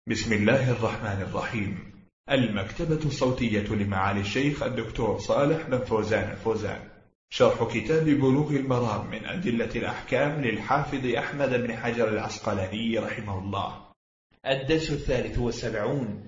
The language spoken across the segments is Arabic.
بسم الله الرحمن الرحيم. المكتبة الصوتية لمعالي الشيخ الدكتور صالح بن فوزان الفوزان، شرح كتاب بلوغ المرام من أدلة الأحكام للحافظ أحمد بن حجر العسقلاني رحمه الله. الدرس 73.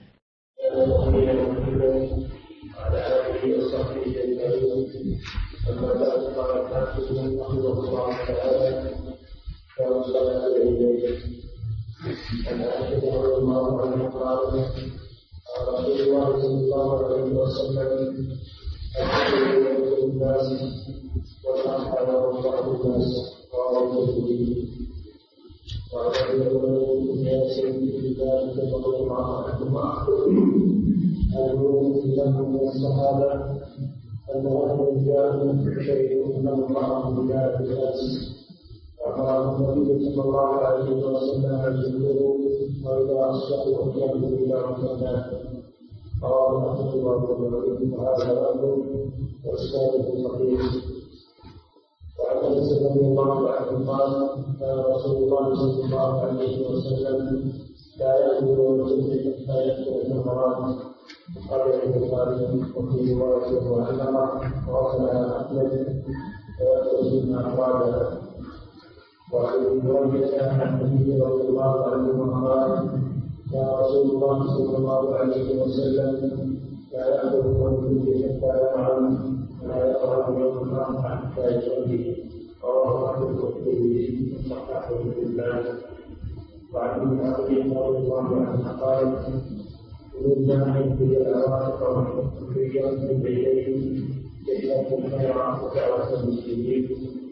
أما بعد قال الحافظ رحمه الله تعالى: كما صلى إليه أن أحد رضي الله عنه قال: قال رسول الله صلى الله عليه وسلم: الحمد الناس والأرحم الله الناس وأرضه وعلى الناس بذلك فضل الله عنهما. المؤمن له من الصحابة أن رجلا جاء من شيء من الله بذلك الناس، فقال النبي صلى الله عليه وسلم: اجلوه وإذا أصبحوا أجلوا إلى رمضان. رواه أحمد وابن وهذا أمر وإسناده صحيح. وعن أنس رضي الله عنه قال: كان رسول الله صلى الله عليه وسلم لا يأكل ويصلي حتى يدخل رمضان. قال البخاري وفي رواية وعلمة وصلها أحمد ويأكل مما أراد. وعن ابي عن النبي رضي الله عنه قال: كان رسول الله صلى الله عليه وسلم لا يأكل ويصلي حتى يطعم ولا يقرأ يوم الأربعاء حتى يصلي. رواه أحمد والترمذي وصححه ابن حبان. وعن ابن عباس رضي الله عنه قال: كنا نحب الأوائل والحكمية من بينهم يشهد الخير ودعوة المسلمين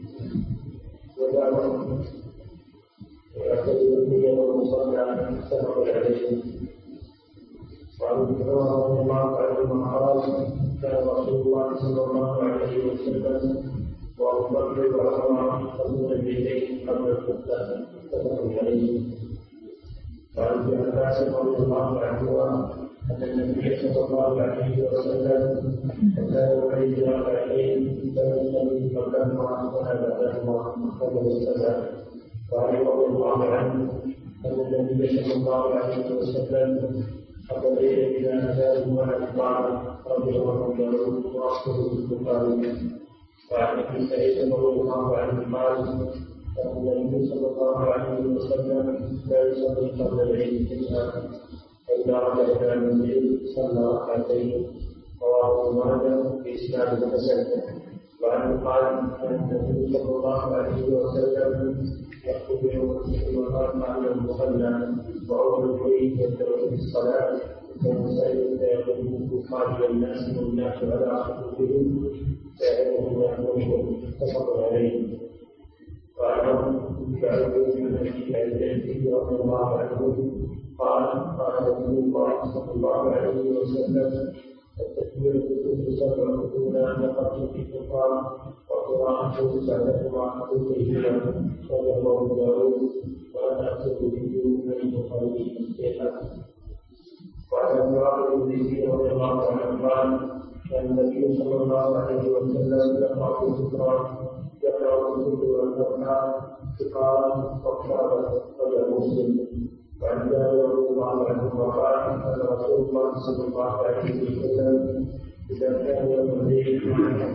ودعوة ويعتذر النية والمصلى متفق عليه. وعن ابن عمر رضي الله عنهما قال: كان رسول الله صلى الله عليه وسلم وأبو بكر وعمر يصلون بيديه قبل الخطبة متفق عليه. وعن ابن عباس رضي الله عنهما أن النبي صلى الله عليه وسلم كان يعيد ركعتين فيصلي قبلهما ولا بعدهما قبل السلام. وعن رضي الله عنه أن النبي صلى الله عليه وسلم قبل إلى أذان وعن طعام رجل وداود وأصله البخاري. وعن ابن سعيد رضي الله عنه قال: كان النبي صلى الله عليه وسلم لا يصلي قبل العيد إلا فإذا رجع إلى المسجد صلى ركعتين. رواه ابن ماجه بإسناد حسن. وعنه قال: كان النبي صلى الله عليه وسلم يخطب يوم الفتح والأرض عن المصلى وأول البيت يبدأ بالصلاة فيسأل فيقول خارج الناس والناس على خطوبهم فيعلمهم يأمرهم متفق عليه. وعنه بعد من أبي البيت رضي الله عنه قال: قال رسول الله صلى الله عليه وسلم: التكبير كل سبع الأولى نقص في القرآن وقراءته بعدهما كلهما. رواه أبو داود ولا أكتب به من البخاري الصحيح. وعن ابي بن زيد رضي الله عنه قال: كان النبي صلى الله عليه وسلم يقرأ في القرآن يقرأ الكتب والقرآن فقال وقال رجل مسلم. وعن جابر رضي الله عنه قال: كان رسول الله صلى الله عليه وسلم إذا كان يوم الليل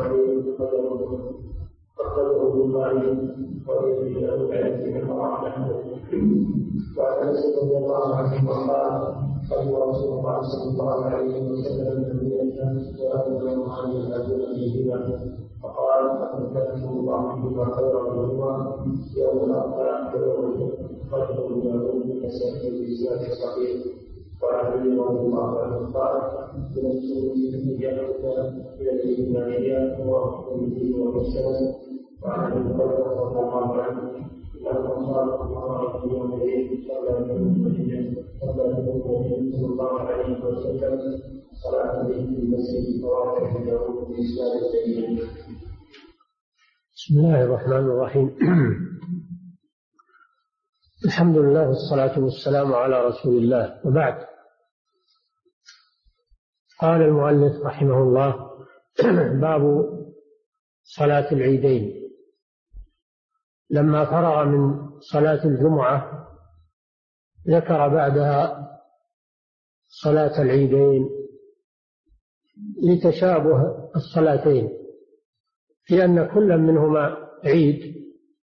أخرجه البخاري ويجب له عليه الحرام. وعن أنس رضي الله عنه قال: قال رسول الله صلى الله عليه وسلم المدينة وأنزل عن الأجر فيهما فقال: أتذكركم الله بما خيرا منهما يوم الأربعاء ويوم خرجه الجنوب كسائر الإسلام الصحيح. وعن علي رضي الله عنه قال: من السنة أن يأخذ إلى الإيمانيات والتوحيد والسنة. وعن ابي هريرة رضي الله عنه أنه قال: الله يوم العيد صلى النبي صلى الله عليه وسلم صلاة في المسجد. رواه أبو داود بإسناد سيء. بسم الله الرحمن الرحيم. الحمد لله والصلاة والسلام على رسول الله، وبعد. قال المؤلف رحمه الله: باب صلاة العيدين. لما فرغ من صلاة الجمعة ذكر بعدها صلاة العيدين لتشابه الصلاتين، في أن كل منهما عيد.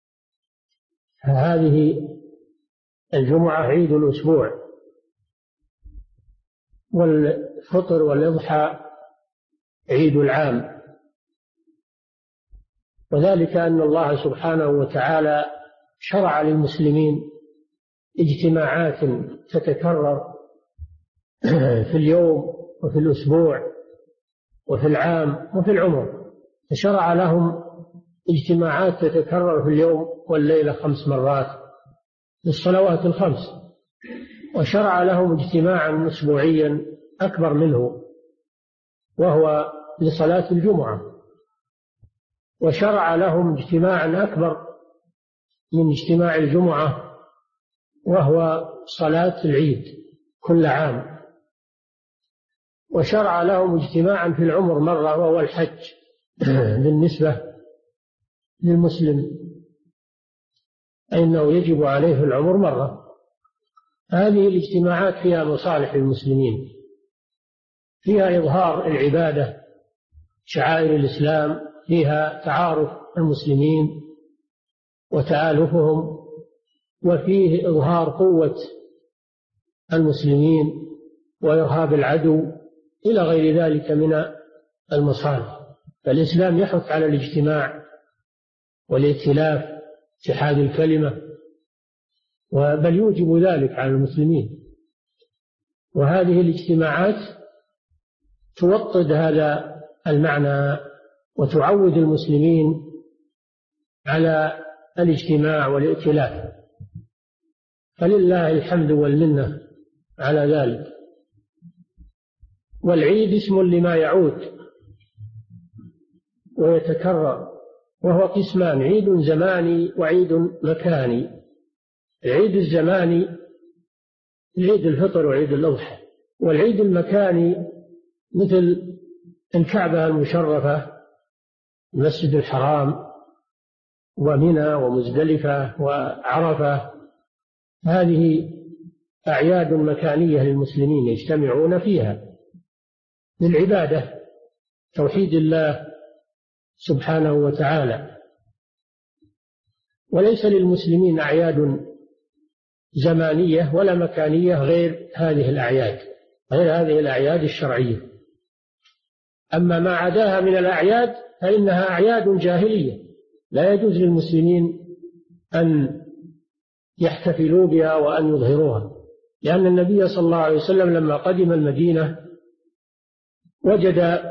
هذه الجمعة عيد الأسبوع، والفطر والإضحى عيد العام. وذلك أن الله سبحانه وتعالى شرع للمسلمين اجتماعات تتكرر في اليوم وفي الأسبوع وفي العام وفي العمر. فشرع لهم اجتماعات تتكرر في اليوم والليلة 5 مرات للصلوات الخمس، وشرع لهم اجتماعا أسبوعيا أكبر منه وهو لصلاة الجمعة، وشرع لهم اجتماعا أكبر من اجتماع الجمعة وهو صلاة العيد كل عام، وشرع لهم اجتماعا في العمر مرة وهو الحج بالنسبة للمسلم، أنه يجب عليه في العمر مرة. هذه الاجتماعات فيها مصالح المسلمين، فيها إظهار العبادة شعائر الإسلام، فيها تعارف المسلمين وتآلفهم، وفيه إظهار قوة المسلمين وإرهاب العدو إلى غير ذلك من المصالح. فالإسلام يحث على الاجتماع والائتلاف، اتحاد الكلمة، بل يوجب ذلك على المسلمين. وهذه الاجتماعات توطد هذا المعنى وتعود المسلمين على الاجتماع والائتلاف، فلله الحمد والمنة على ذلك. والعيد اسم لما يعود ويتكرر، وهو قسمان: عيد زماني وعيد مكاني. العيد الزماني عيد الفطر وعيد الأضحى، والعيد المكاني مثل الكعبة المشرفة، المسجد الحرام، ومنى ومزدلفة وعرفة. هذه أعياد مكانية للمسلمين يجتمعون فيها للعبادة، توحيد الله سبحانه وتعالى. وليس للمسلمين أعياد زمانية ولا مكانية غير هذه الأعياد الشرعية. أما ما عداها من الأعياد فإنها أعياد جاهلية، لا يجوز للمسلمين أن يحتفلوا بها وأن يظهروها، لأن النبي صلى الله عليه وسلم لما قدم المدينة وجد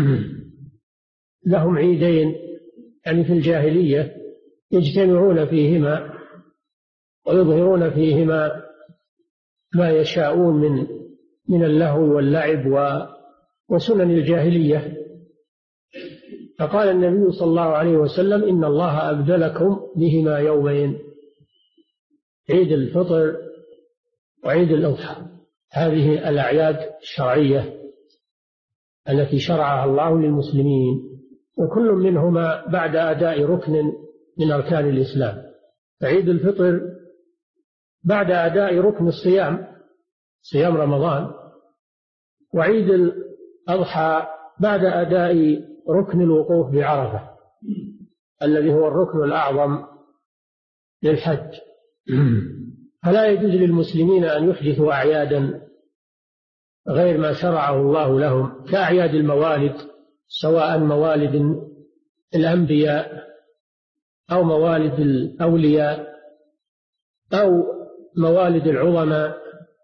لهم عيدين، يعني في الجاهلية، يجتمعون فيهما ويظهرون فيهما ما يشاءون من اللهو واللعب وسنن الجاهلية. فقال النبي صلى الله عليه وسلم: إن الله أبدلكم بهما يومين، عيد الفطر وعيد الأضحى. هذه الأعياد الشرعية التي شرعها الله للمسلمين، وكل منهما بعد أداء ركن من أركان الإسلام. فعيد الفطر بعد أداء ركن الصيام، صيام رمضان، وعيد الأضحى بعد أداء ركن الوقوف بعرفة الذي هو الركن الأعظم للحج. فلا يجوز للمسلمين أن يحدثوا أعيادا غير ما شرعه الله لهم، كأعياد الموالد، سواء موالد الأنبياء أو موالد الأولياء أو موالد العظماء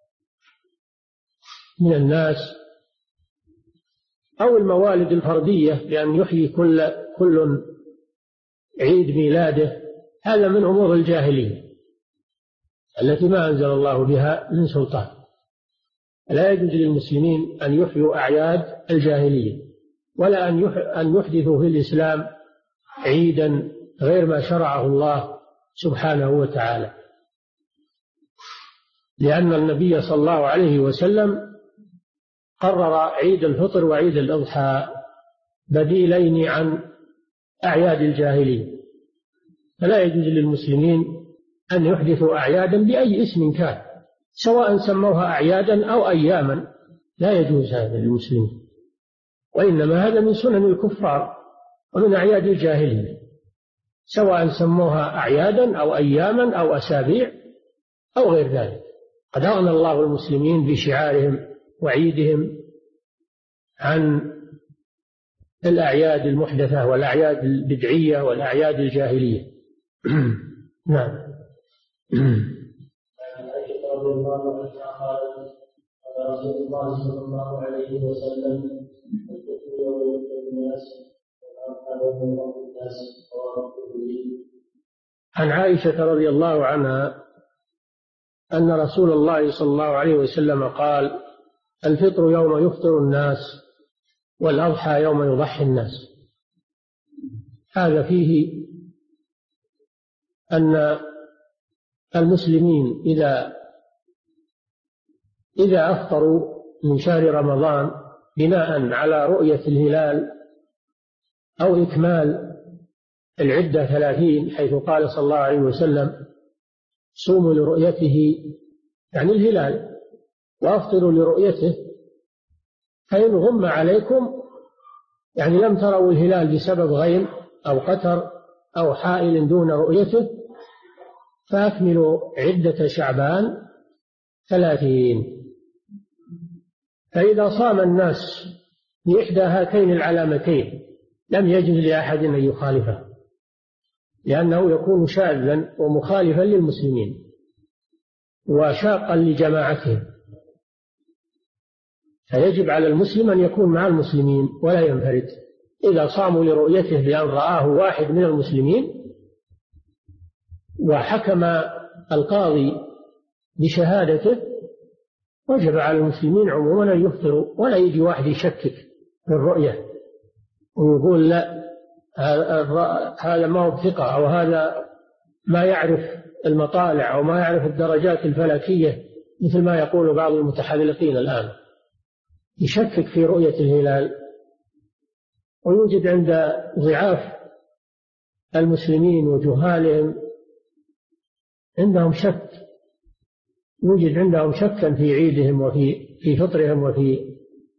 من الناس، أو الموالد الفردية، بأن يحيي كل عيد ميلاده. هذا من أمور الجاهلية التي ما أنزل الله بها من سلطان. لا يجوز للمسلمين أن يحيوا أعياد الجاهلية، ولا أن يحدثوا في الإسلام عيدا غير ما شرعه الله سبحانه وتعالى، لأن النبي صلى الله عليه وسلم قرر عيد الفطر وعيد الأضحى بديلين عن أعياد الجاهلية. فلا يجوز للمسلمين أن يحدثوا أعيادا بأي اسم كان، سواء سموها أعيادا أو أياما، لا يجوز هذا للمسلمين، وإنما هذا من سنن الكفار ومن أعياد الجاهلية، سواء سموها أعيادا أو أياما أو أسابيع أو غير ذلك. قد أغنى الله المسلمين بشعارهم وعيدهم عن الأعياد المحدثة والأعياد البدعية والأعياد الجاهلية. نعم. رضي الله عنها قالت قال رسول الله صلى الله عليه وسلم الكفر يوم الناس وأرحمهم الله الناس عن عائشة رضي الله عنها أن رسول الله صلى الله عليه وسلم قال الفطر يوم يفطر الناس والأضحى يوم يضحي الناس. هذا فيه أن المسلمين إذا أفطروا من شهر رمضان بناء على رؤية الهلال أو إكمال العدة 30 حيث قال صلى الله عليه وسلم صوموا لرؤيته يعني الهلال وأفطروا لرؤيته، فإن غم عليكم يعني لم تروا الهلال بسبب غيم أو قتر أو حائل دون رؤيته فأكملوا عدة شعبان 30. فإذا صام الناس بإحدى هاتين العلامتين لم يجوز لأحد أن يخالفه، لأنه يكون شاذا ومخالفا للمسلمين وشاقا لجماعتهم، فيجب على المسلم أن يكون مع المسلمين ولا ينفرد. إذا صاموا لرؤيته بأن رآه واحد من المسلمين وحكم القاضي بشهادته وجب على المسلمين عموما أن يفطروا، ولا يجي واحد يشكك في الرؤية ويقول لا هذا ما هو بثقة أو هذا ما يعرف المطالع أو ما يعرف الدرجات الفلكية مثل ما يقول بعض المتحذلقين الآن، يشكك في رؤية الهلال. ويوجد عند ضعاف المسلمين وجهالهم عندهم شك، يوجد عندهم شكا في عيدهم وفي فطرهم وفي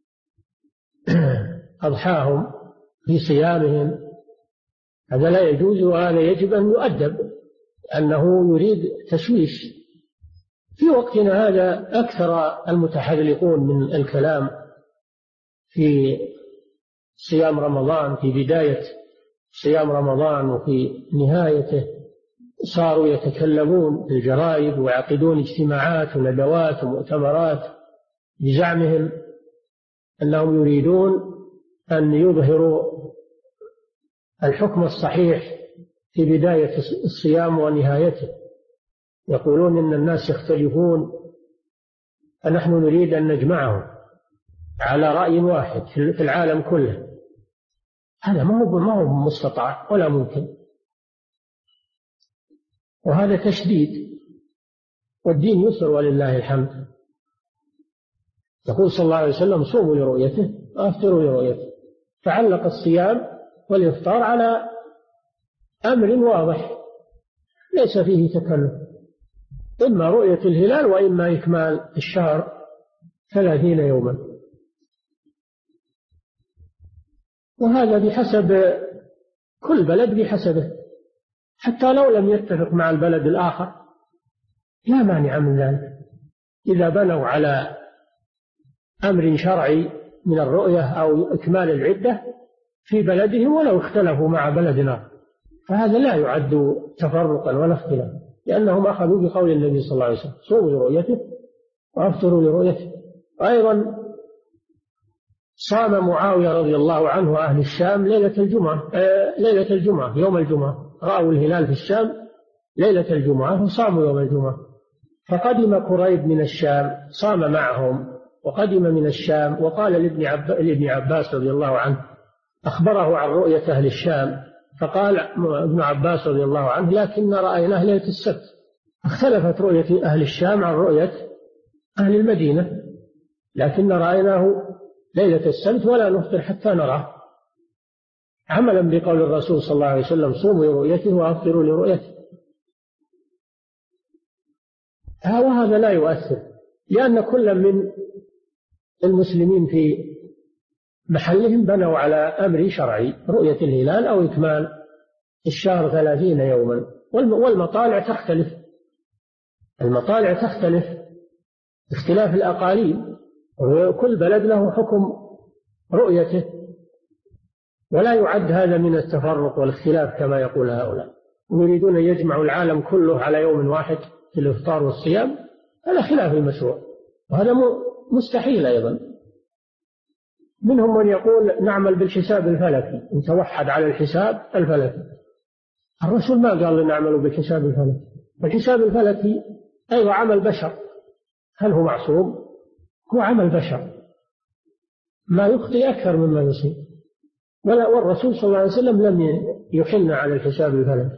أضحاهم في صيامهم. هذا لا يجوز، وهذا يجب أن يؤدب، أنه يريد تشويش. في وقتنا هذا أكثر المتحذلقون من الكلام في صيام رمضان، في بداية صيام رمضان وفي نهايته صاروا يتكلمون في الجرائد ويعقدون اجتماعات وندوات ومؤتمرات بزعمهم أنهم يريدون أن يظهروا الحكم الصحيح في بداية الصيام ونهايته. يقولون إن الناس يختلفون فنحن نريد أن نجمعهم على رأي واحد في العالم كله. هذا ما هو مستطاع ولا ممكن، وهذا تشديد، والدين يسر ولله الحمد. يقول صلى الله عليه وسلم صوموا لرؤيته وافطروا لرؤيته، فعلق الصيام والإفطار على أمر واضح ليس فيه تكلف، إما رؤية الهلال وإما إكمال الشهر 30 يوما. وهذا بحسب كل بلد بحسبه، حتى لو لم يتفق مع البلد الآخر لا مانع من ذلك. إذا بنوا على أمر شرعي من الرؤية أو إكمال العدة في بلدهم ولو اختلفوا مع بلد آخر، فهذا لا يعد تفرقا ولا اختلاف، لأنهم أخذوا بقول النبي صلى الله عليه وسلم صوموا لرؤيته وأفطروا لرؤيته. أيضا صام معاوية رضي الله عنه أهل الشام ليلة الجمعة يوم الجمعة، رأوا الهلال في الشام ليلة الجمعة وصاموا يوم الجمعة. فقدم كريب من الشام صام معهم، وقدم من الشام وقال لابن عباس رضي الله عنه أخبره عن رؤية أهل الشام، فقال ابن عباس رضي الله عنه لكن رأيناه ليلة السبت. اختلفت رؤية أهل الشام عن رؤية أهل المدينة، لكن رأيناه ليلة السبت ولا نفطر حتى نراه، عملا بقول الرسول صلى الله عليه وسلم صوموا لرؤيته وأفطروا لرؤيته. وهذا لا يؤثر، لأن كل من المسلمين في محلهم بنوا على أمر شرعي، رؤية الهلال أو إكمال الشهر 30 يوما. والمطالع تختلف، المطالع تختلف اختلاف الأقاليم، وكل بلد له حكم رؤيته، ولا يعد هذا من التفرق والاختلاف كما يقول هؤلاء، يريدون أن يجمعوا العالم كله على يوم واحد في الإفطار والصيام. هذا خلاف المشروع، وهذا مستحيل أيضا. منهم من يقول نعمل بالحساب الفلكي، نتوحد على الحساب الفلكي. الرسول ما قال نعمل بالحساب الفلكي، والحساب الفلكي أيضا عمل بشر. هل هو معصوم؟ هو عمل بشر، ما يخطئ أكثر مما يصيب. والرسول صلى الله عليه وسلم لم يحلنا على الحساب الفلكي،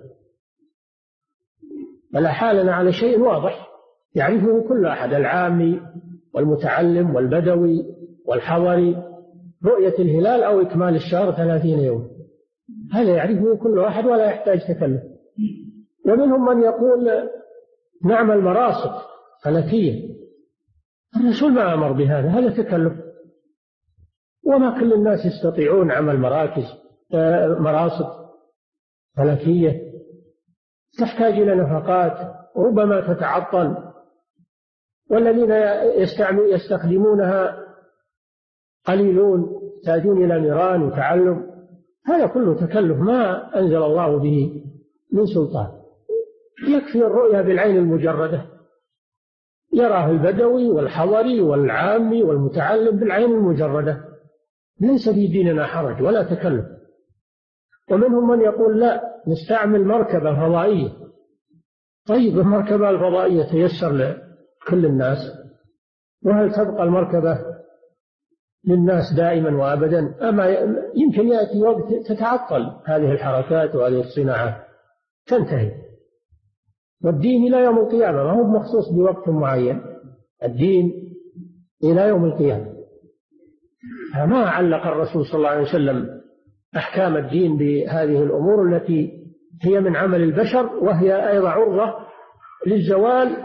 بل حالنا على شيء واضح يعرفه كل أحد، العامي والمتعلم والبدوي والحضري، رؤية الهلال أو إكمال الشهر 30 يوم، هذا يعرفه كل أحد ولا يحتاج تكلف. ومنهم من يقول نعمل مراصد فلكية، الرسول ما أمر بهذا، هذا تكلف، وما كل الناس يستطيعون عمل مراصد فلكية، تحتاج إلى نفقات وربما تتعطل، والذين يستخدمونها قليلون، يحتاجون إلى نيران وتعلم. هذا كله تكلف ما أنزل الله به من سلطان. يكفي الرؤية بالعين المجردة، يراه البدوي والحضري والعامي والمتعلم بالعين المجردة، ليس في ديننا حرج ولا تكلف. ومنهم من يقول لا، نستعمل مركبة فضائية. طيب المركبة الفضائية تيسر لكل الناس، وهل تبقى المركبة للناس دائما وأبدا؟ أما يمكن يأتي وقت تتعطل هذه الحركات وهذه الصناعات، تنتهي. والدين إلى يوم القيامة، ما هو مخصوص بوقت معين، الدين إلى يوم القيامة. فما علق الرسول صلى الله عليه وسلم أحكام الدين بهذه الأمور التي هي من عمل البشر، وهي أيضا عرضة للزوال،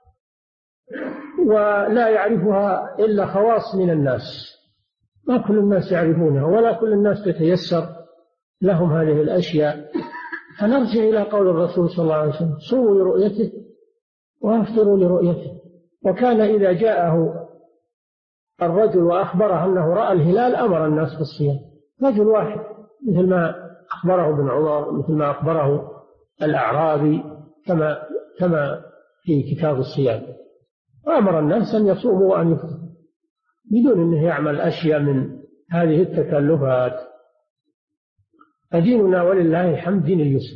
ولا يعرفها إلا خواص من الناس، ما كل الناس يعرفونها، ولا كل الناس تتيسر لهم هذه الأشياء. فنرجع إلى قول الرسول صلى الله عليه وسلم: صوموا لرؤيته وافطروا لرؤيته. وكان إذا جاءه الرجل وأخبره أنه رأى الهلال أمر الناس بالصيام، رجل واحد، مثل ما أخبره ابن عمر، مثل ما أخبره الأعرابي، كما في كتاب الصيام، أمر الناس أن يصوموا وأن يفطروا بدون أنه يعمل أشياء من هذه التكلفات. فديننا ولله الحمد دين اليسر.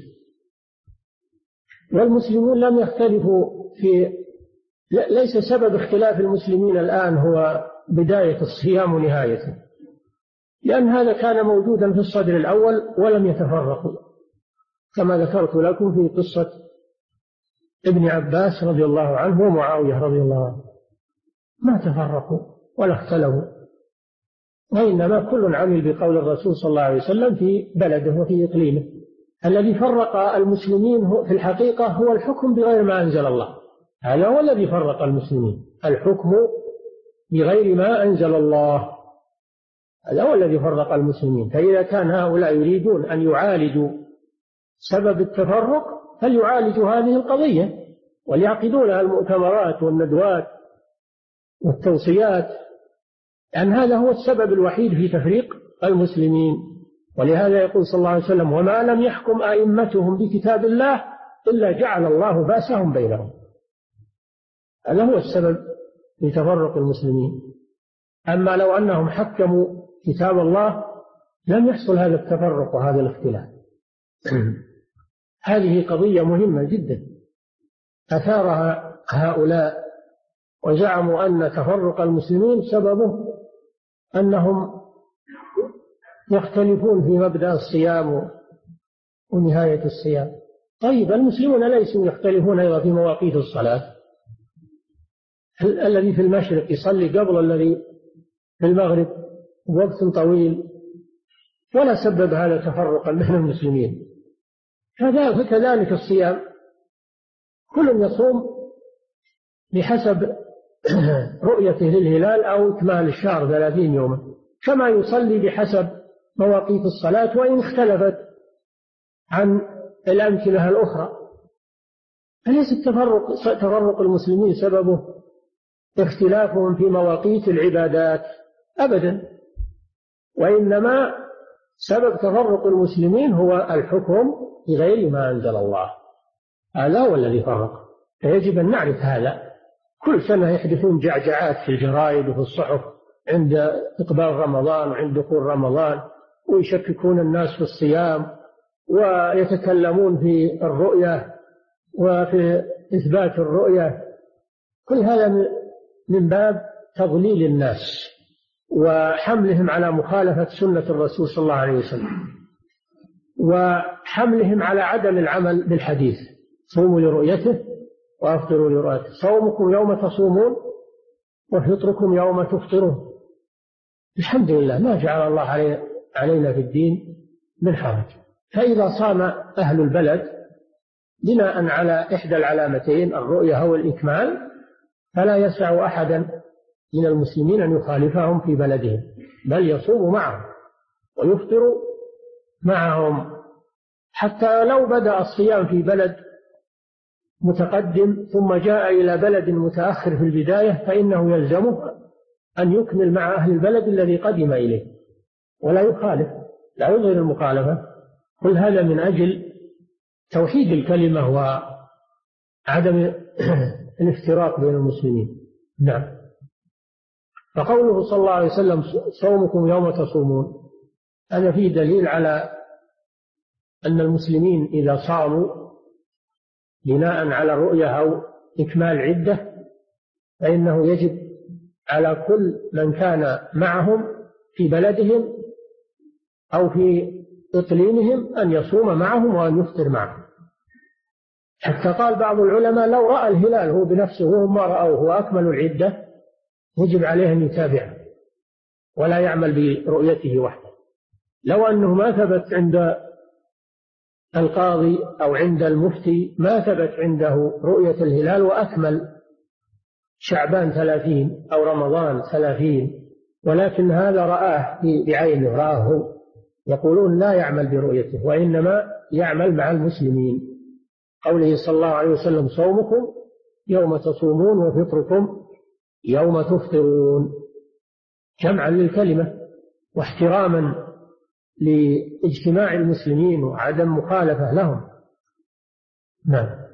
والمسلمون لم يختلفوا ليس سبب اختلاف المسلمين الآن هو بداية الصيام ونهايته، لأن هذا كان موجودا في الصدر الأول ولم يتفرقوا، كما ذكرت لكم في قصة ابن عباس رضي الله عنه ومعاوية رضي الله عنه، ما تفرقوا ولا اختلفوا، وإنما كل عمل بقول الرسول صلى الله عليه وسلم في بلده وفي إقليمه. الذي فرق المسلمين في الحقيقة هو الحكم بغير ما أنزل الله، هذا هو الذي فرق المسلمين، الحكم بغير ما أنزل الله، هذا هو الذي فرق المسلمين. فإذا كان هؤلاء يريدون أن يعالجوا سبب التفرق فليعالجوا هذه القضية، وليعقدوا لها المؤتمرات والندوات والتوصيات، لأن هذا هو السبب الوحيد في تفريق المسلمين. ولهذا يقول صلى الله عليه وسلم: وما لم يحكم أئمتهم بكتاب الله إلا جعل الله بأسهم بينهم. هذا هو السبب في تفرق المسلمين. أما لو أنهم حكموا كتاب الله لم يحصل هذا التفرق وهذا الاختلاف. هذه قضية مهمة جدا أثارها هؤلاء، وزعموا أن تفرق المسلمين سببه أنهم يختلفون في مبدأ الصيام ونهاية الصيام. طيب المسلمون ليسوا يختلفون أيضا في مواقيت الصلاة؟ الذي في المشرق يصلي قبل الذي في المغرب وقت طويل، ولا سبب هذا تفرقا بين المسلمين. فكذلك الصيام، كل يصوم بحسب رؤيته للهلال أو إكمال الشهر 30 يوما، كما يصلي بحسب مواقيت الصلاة وإن اختلفت عن الأمثلة الأخرى. فليس تفرق المسلمين سببه اختلافهم في مواقيت العبادات أبدا، وإنما سبب تفرق المسلمين هو الحكم بغير ما أنزل الله، هذا هو الذي فرق. فيجب أن نعرف هذا. كل سنة يحدثون جعجعات في الجرائد وفي الصحف عند إقبال رمضان وعند دخول رمضان، ويشككون الناس في الصيام، ويتكلمون في الرؤية وفي إثبات الرؤية. كل هذا من باب تضليل الناس وحملهم على مخالفة سنة الرسول صلى الله عليه وسلم، وحملهم على عدم العمل بالحديث: صوموا لرؤيته وأفطروا لرؤيته، صومكم يوم تصومون وفطركم يوم تفطرون. الحمد لله ما جعل الله علينا في الدين من حرج. فإذا صام أهل البلد بناء على إحدى العلامتين الرؤية أو الإكمال، فلا يسع أحدا من المسلمين أن يخالفهم في بلدهم، بل يصوم معهم ويفطر معهم. حتى لو بدأ الصيام في بلد متقدم ثم جاء إلى بلد متأخر في البداية، فإنه يلزمه أن يكمل مع أهل البلد الذي قدم إليه ولا يخالف، لا يظهر المخالفة. كل هذا من أجل توحيد الكلمة وعدم الافتراق بين المسلمين. نعم. فقوله صلى الله عليه وسلم: صومكم يوم تصومون، هذا فيه دليل على أن المسلمين إذا صاموا بناء على الرؤية أو إكمال عدة، فإنه يجب على كل من كان معهم في بلدهم أو في إقليمهم أن يصوم معهم وأن يفطر معهم. حتى قال بعض العلماء: لو رأى الهلال هو بنفسه وهم ما رأوه وأكملوا العدة، يجب عليه أن يتابعه ولا يعمل برؤيته وحده. لو أنه ما ثبت عند القاضي أو عند المفتي، ما ثبت عنده رؤية الهلال وأكمل شعبان 30 أو رمضان 30، ولكن هذا رآه بعينه، رآه، يقولون لا يعمل برؤيته وإنما يعمل مع المسلمين. قوله صلى الله عليه وسلم: صومكم يوم تصومون وفطركم يوم تفطرون، جمعا للكلمة واحتراما لاجتماع المسلمين وعدم مخالفة لهم. نعم.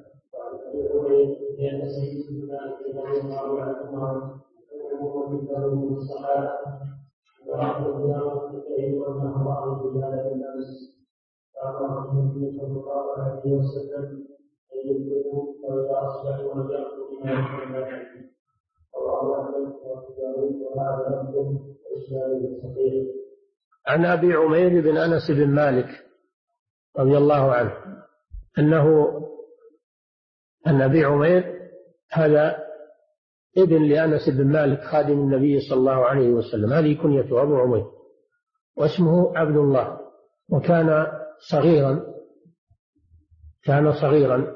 عن أبي عمير بن أنس بن مالك رضي الله عنه أن أبي عمير هذا ابن لأنس بن مالك خادم النبي صلى الله عليه وسلم، هذه كنيته أبو عمير، واسمه عبد الله، وكان صغيرا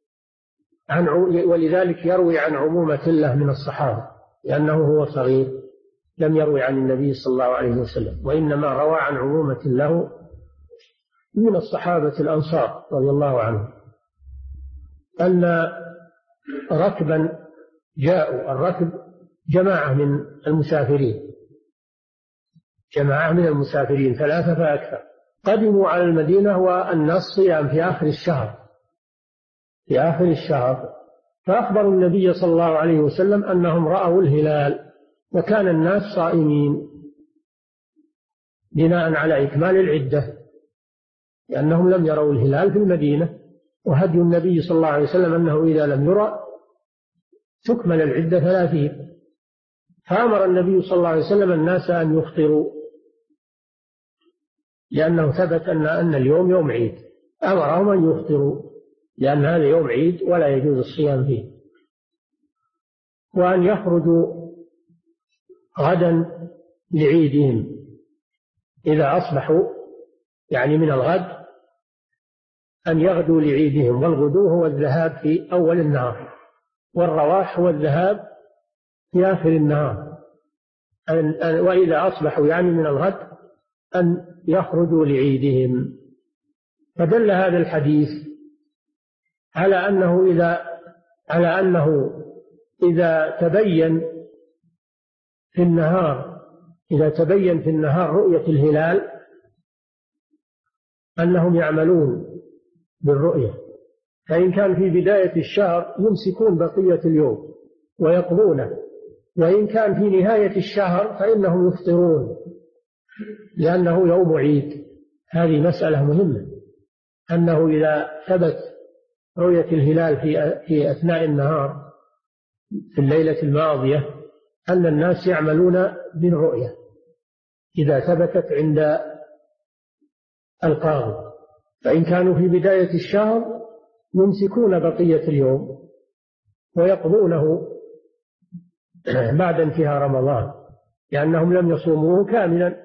ولذلك يروي عن عمومة له من الصحابة، لأنه هو صغير لم يروي عن النبي صلى الله عليه وسلم، وإنما روى عن عمومة له من الصحابة الأنصار رضي الله عنهم، أن ركبا جاءوا، الركب جماعة من المسافرين 3 فأكثر، قدموا على المدينة والناس صيام في آخر الشهر، فأخبروا النبي صلى الله عليه وسلم أنهم رأوا الهلال، وكان الناس صائمين بناء على إكمال العدة، لأنهم لم يروا الهلال في المدينة، وهدي النبي صلى الله عليه وسلم أنه إذا لم يرى تكمل العدة 30. فأمر النبي صلى الله عليه وسلم الناس أن يفطروا، لأنه ثبت أن اليوم يوم عيد، أمرهم أن يفطروا لأن هذا يوم عيد ولا يجوز الصيام فيه، وأن يخرجوا غدا لعيدهم إذا أصبحوا، يعني من الغد أن يغدوا لعيدهم، والغدو هو الذهاب في أول النهار، والرواح هو الذهاب في آخر النهار، وإذا أصبحوا يعني من الغد أن يخرجوا لعيدهم. فدل هذا الحديث على أنه إذا تبين في النهار رؤية الهلال أنهم يعملون بالرؤية، فإن كان في بداية الشهر يمسكون بقية اليوم ويقضونه، وإن كان في نهاية الشهر فإنهم يفطرون لأنه يوم عيد. هذه مسألة مهمة، أنه إذا ثبت رؤية الهلال في أثناء النهار في الليلة الماضية أن الناس يعملون بالرؤية إذا ثبتت عند القاضي، فإن كانوا في بداية الشهر يمسكون بقية اليوم ويقضونه بعد انتهاء رمضان لأنهم لم يصوموه كاملا،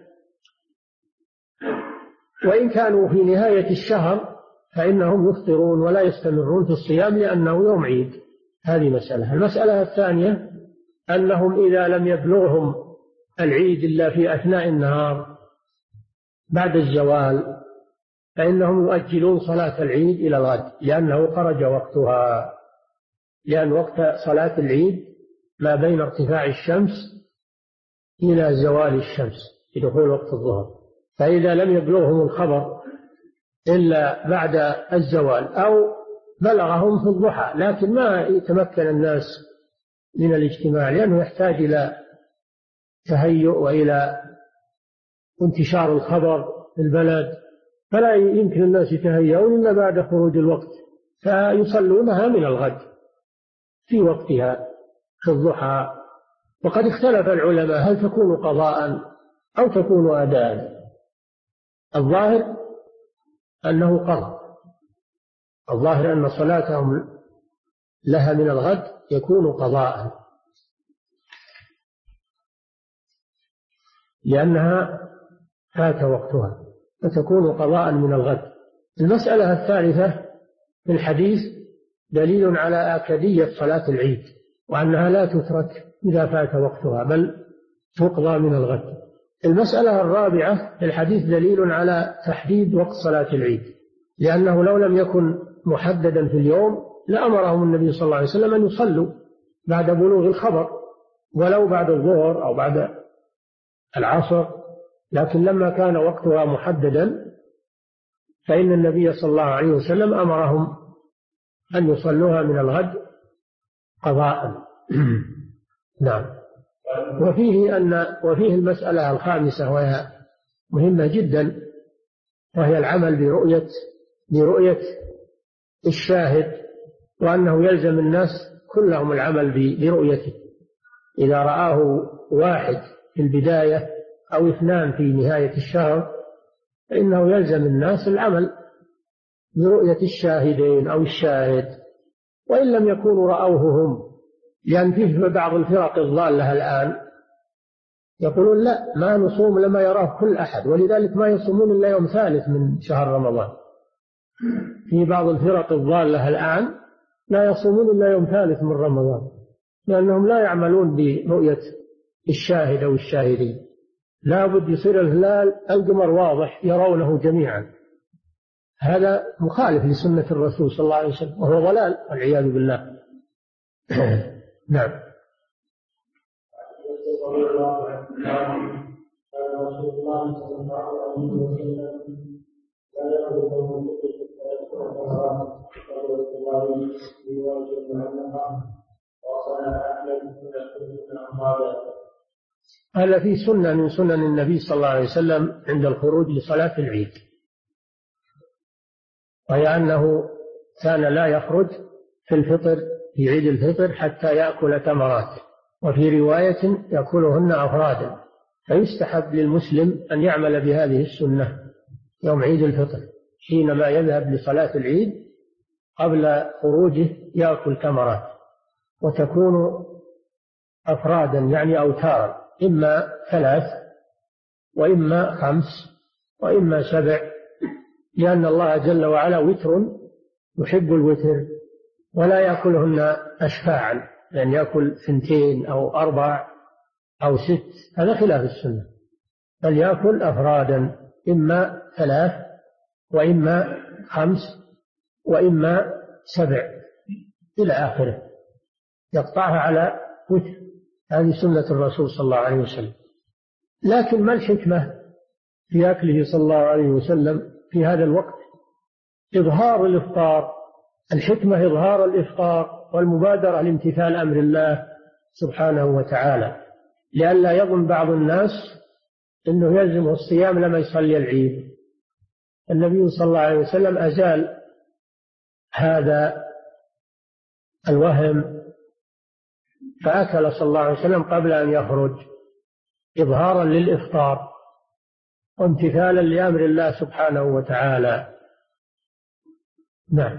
وإن كانوا في نهاية الشهر فإنهم يفطرون ولا يستمرون في الصيام لأنه يوم عيد. هذه مسألة. المسألة الثانية أنهم إذا لم يبلغهم العيد إلا في أثناء النهار بعد الزوال فإنهم يؤجلون صلاة العيد إلى الغد لأنه خرج وقتها، لأن وقت صلاة العيد ما بين ارتفاع الشمس إلى زوال الشمس في دخول وقت الظهر، فإذا لم يبلغهم الخبر إلا بعد الزوال أو بلغهم في الضحى لكن ما يتمكن الناس من الاجتماع لأنه يحتاج إلى تهيؤ وإلى انتشار الخبر في البلد، فلا يمكن الناس يتهيئون إلا بعد خروج الوقت، فيصلونها من الغد في وقتها في الضحى. وقد اختلف العلماء هل تكون قضاء أو تكون أداء. الظاهر أنه قضاء، الظاهر أن صلاتهم لها من الغد يكون قضاء لأنها فات وقتها فتكون قضاء من الغد. المسألة الثالثة في الحديث دليل على آكدية صلاة العيد وأنها لا تترك إذا فات وقتها بل تقضى من الغد. المسألة الرابعة في الحديث دليل على تحديد وقت صلاة العيد، لأنه لو لم يكن محددا في اليوم لأمرهم النبي صلى الله عليه وسلم أن يصلوا بعد بلوغ الخبر ولو بعد الظهر أو بعد العصر، لكن لما كان وقتها محددا فإن النبي صلى الله عليه وسلم أمرهم أن يصلوها من الغد قضاء. نعم. وفيه المسألة الخامسة وهي مهمة جدا، وهي العمل برؤية الشاهد، وأنه يلزم الناس كلهم العمل برؤيته. إذا رآه واحد في البداية أو اثنان في نهاية الشهر فإنه يلزم الناس العمل برؤية الشاهدين أو الشاهد، وإن لم يكونوا رأوه هم، لأن فيه بعض الفرق الضالة الآن يقولون لا ما نصوم لما يراه كل أحد، ولذلك ما يصومون إلا يوم ثالث من شهر رمضان. في بعض الفرق الضالة الآن لا يصومون إلا يوم ثالث من رمضان لأنهم لا يعملون برؤية الشاهد أو الشاهدين، لا بد يصير الهلال القمر واضح يرونه جميعا. هذا مخالف لسنة الرسول صلى الله عليه وسلم وهو ضلال والعياذ بالله. نعم. رسول الله صلى الله عليه وسلم لا يأخذ هذا في سنة من سنن النبي صلى الله عليه وسلم عند الخروج لصلاة العيد، وهي أنه كان لا يخرج في الفطر في عيد الفطر حتى يأكل تمرات، وفي رواية يأكلهن أفرادا، فيستحب للمسلم أن يعمل بهذه السنة يوم عيد الفطر حينما يذهب لصلاة العيد قبل خروجه يأكل تمرات، وتكون أفرادا يعني أوتارا، إما 3 وإما 5 وإما 7، لأن الله جل وعلا وتر يحب الوتر ولا يأكلهن أشفاعا، لأن يأكل 2 أو 4 أو 6، هذا خلاف السنة، بل يأكل أفرادا، إما 3 وإما 5 وإما 7 إلى آخره، يقطعها على وتر. هذه سنة الرسول صلى الله عليه وسلم. لكن ما الحكمة في أكله صلى الله عليه وسلم في هذا الوقت؟ إظهار الإفطار، الحكمة إظهار الإفطار والمبادرة لامتثال أمر الله سبحانه وتعالى، لئلا يظن بعض الناس أنه يلزمه الصيام لما يصلي العيد. النبي صلى الله عليه وسلم أزال هذا الوهم، فأكل صلى الله عليه وسلم قبل أن يخرج إظهارا للإفطار وامتثالا لأمر الله سبحانه وتعالى. نعم.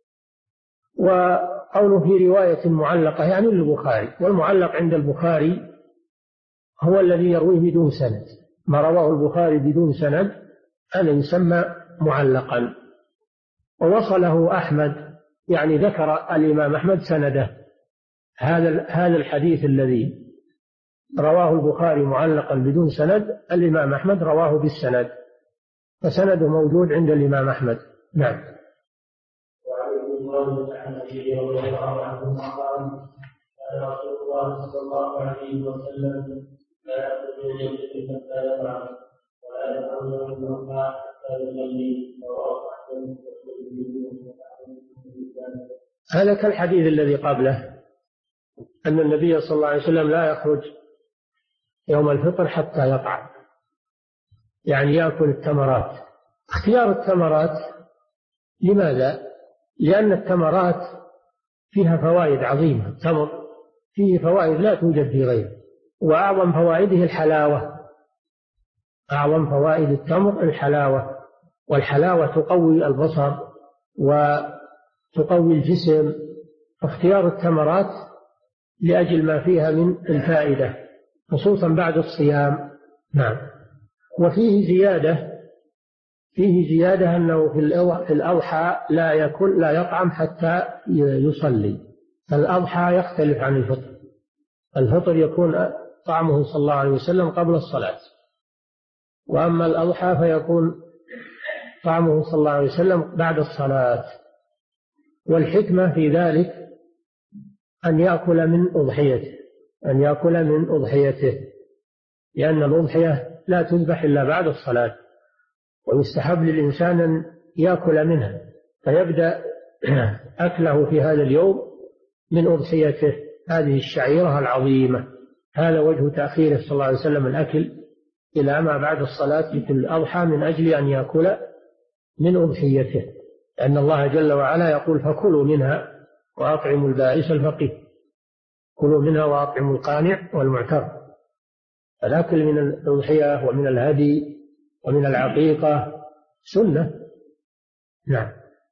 وقوله في رواية معلقة يعني للبخاري، والمعلق عند البخاري هو الذي يرويه بدون سند، ما رواه البخاري بدون سند هذا يسمى معلقا. ووصله أحمد، يعني ذكر الإمام أحمد سنده، هذا الحديث الذي رواه البخاري معلقا بدون سند الإمام أحمد رواه بالسند، فسنده موجود عند الإمام أحمد. نعم. وعن الله عن أبي رضي الله عنه قال كان رسول الله صلى الله عليه وسلم لا يأكل من يده حتى يطعم ولا يطعم من الله حتى يصلي، رواه أحمد. هذا كالحديث الذي قبله أن النبي صلى الله عليه وسلم لا يخرج يوم الفطر حتى يطعم، يعني يأكل التمرات. اختيار التمرات لماذا؟ لأن التمرات فيها فوائد عظيمة، التمر فيه فوائد لا توجد في غيره، وأعظم فوائده الحلاوة. أعظم فوائد التمر الحلاوة، والحلاوة تقوي البصر وتقوي الجسم، فاختيار التمرات لأجل ما فيها من الفائدة خصوصا بعد الصيام. نعم. وفيه زيادة أنه في الأضحى لا يطعم حتى يصلي. الأضحى يختلف عن الفطر، الفطر يكون طعمه صلى الله عليه وسلم قبل الصلاة، وأما الأضحى فيكون طعمه صلى الله عليه وسلم بعد الصلاة. والحكمة في ذلك أن يأكل من أضحيته، لأن الأضحية لا تذبح إلا بعد الصلاة، ويستحب للإنسان أن يأكل منها، فيبدأ أكله في هذا اليوم من أضحيته هذه الشعيرة العظيمة. هذا وجه تأخيره صلى الله عليه وسلم الأكل إلى ما بعد الصلاة في الأضحى، من أجل أن يأكل من أضحيته، لأن الله جل وعلا يقول فكلوا منها وأطعموا البائس الفقير، كلوا منها وأطعموا القانع والمعتر. الأكل من الأضحية ومن الهدي ومن العقيقة سنة. نعم.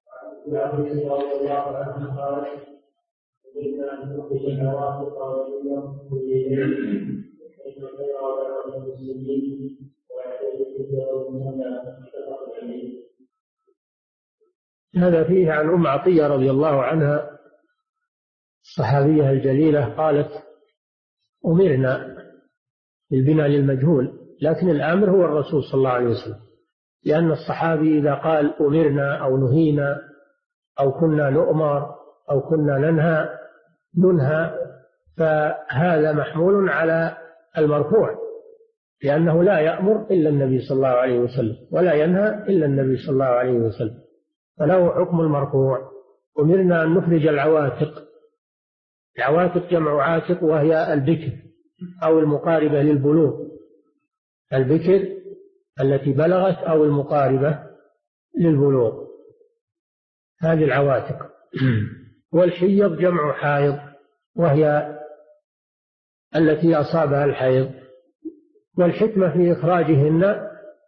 هذا فيه عن أم عطية رضي الله عنها الصحابية الجليلة قالت أمرنا بالبناء للمجهول، لكن الآمر هو الرسول صلى الله عليه وسلم، لأن الصحابي إذا قال أمرنا أو نهينا أو كنا نؤمر أو كنا ننهى فهذا محمول على المرفوع، لأنه لا يأمر إلا النبي صلى الله عليه وسلم ولا ينهى إلا النبي صلى الله عليه وسلم، فله حكم المرفوع. أمرنا أن نخرج العواتق، العواتق جمع عاتق وهي البكر أو المقاربة للبلوغ، البكر التي بلغت أو المقاربة للبلوغ، هذه العواتق. والحيض جمع حائض وهي التي أصابها الحيض. والحكمة في إخراجهن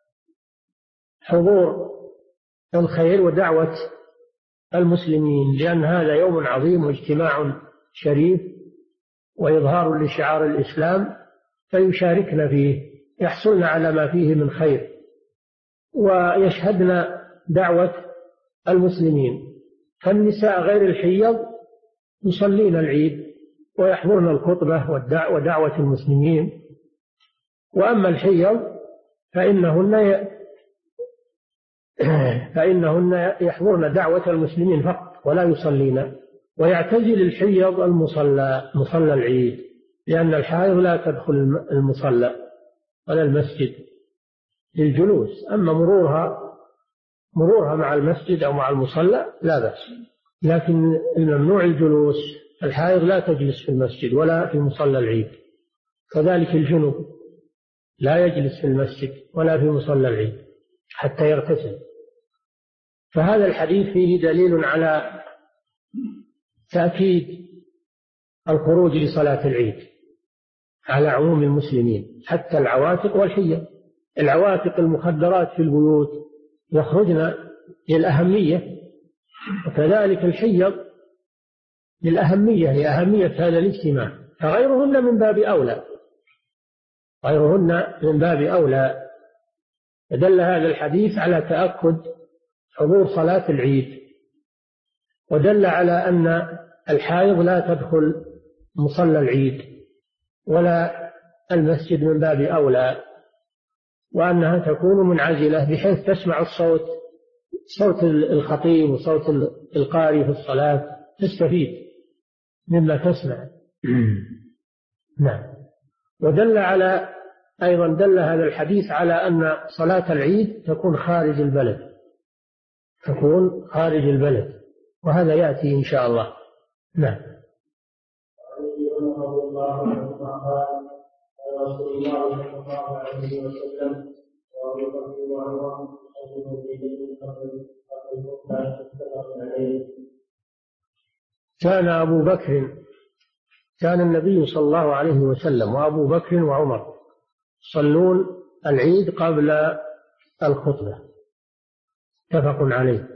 حضور الخير ودعوة المسلمين، لأن هذا يوم عظيم واجتماع شريف وإظهار لشعار الإسلام، فيشاركن فيه، يحصلن على ما فيه من خير ويشهدن دعوة المسلمين. فالنساء غير الحيض يصلين العيد ويحضرن الخطبة ودعوة المسلمين. وأما الحيض فإنهن يحضرن دعوة المسلمين فقط ولا يصلين. ويعتزل الحيض مصلى العيد، لأن الحائض لا تدخل المصلى ولا المسجد للجلوس. أما مرورها مع المسجد أو مع المصلى لا بأس، لكن الممنوع الجلوس. الحائض لا تجلس في المسجد ولا في مصلى العيد، كذلك الجنوب لا يجلس في المسجد ولا في مصلى العيد حتى يغتسل. فهذا الحديث فيه دليل على تأكيد الخروج لصلاة العيد على عموم المسلمين، حتى العواتق والحيض. العواتق المخدرات في البيوت يخرجن للأهمية، وكذلك الحيض لأهمية هذا الاجتماع، فغيرهن من باب أولى. فدل هذا الحديث على تأكد حضور صلاة العيد، ودل على أن الحائض لا تدخل مصلى العيد ولا المسجد من باب أولى، وأنها تكون منعزلة بحيث تسمع صوت الخطيب وصوت القارئ في الصلاة، تستفيد مما تسمع. نعم. أيضا دل هذا الحديث على أن صلاة العيد تكون خارج البلد، وهذا يأتي إن شاء الله. نعم. رسول الله صلى الله عليه وسلم وأبي بكر وعمر كان النبي صلى الله عليه وسلم وأبو بكر وعمر يصلون العيد قبل الخطبة، متفق عليه.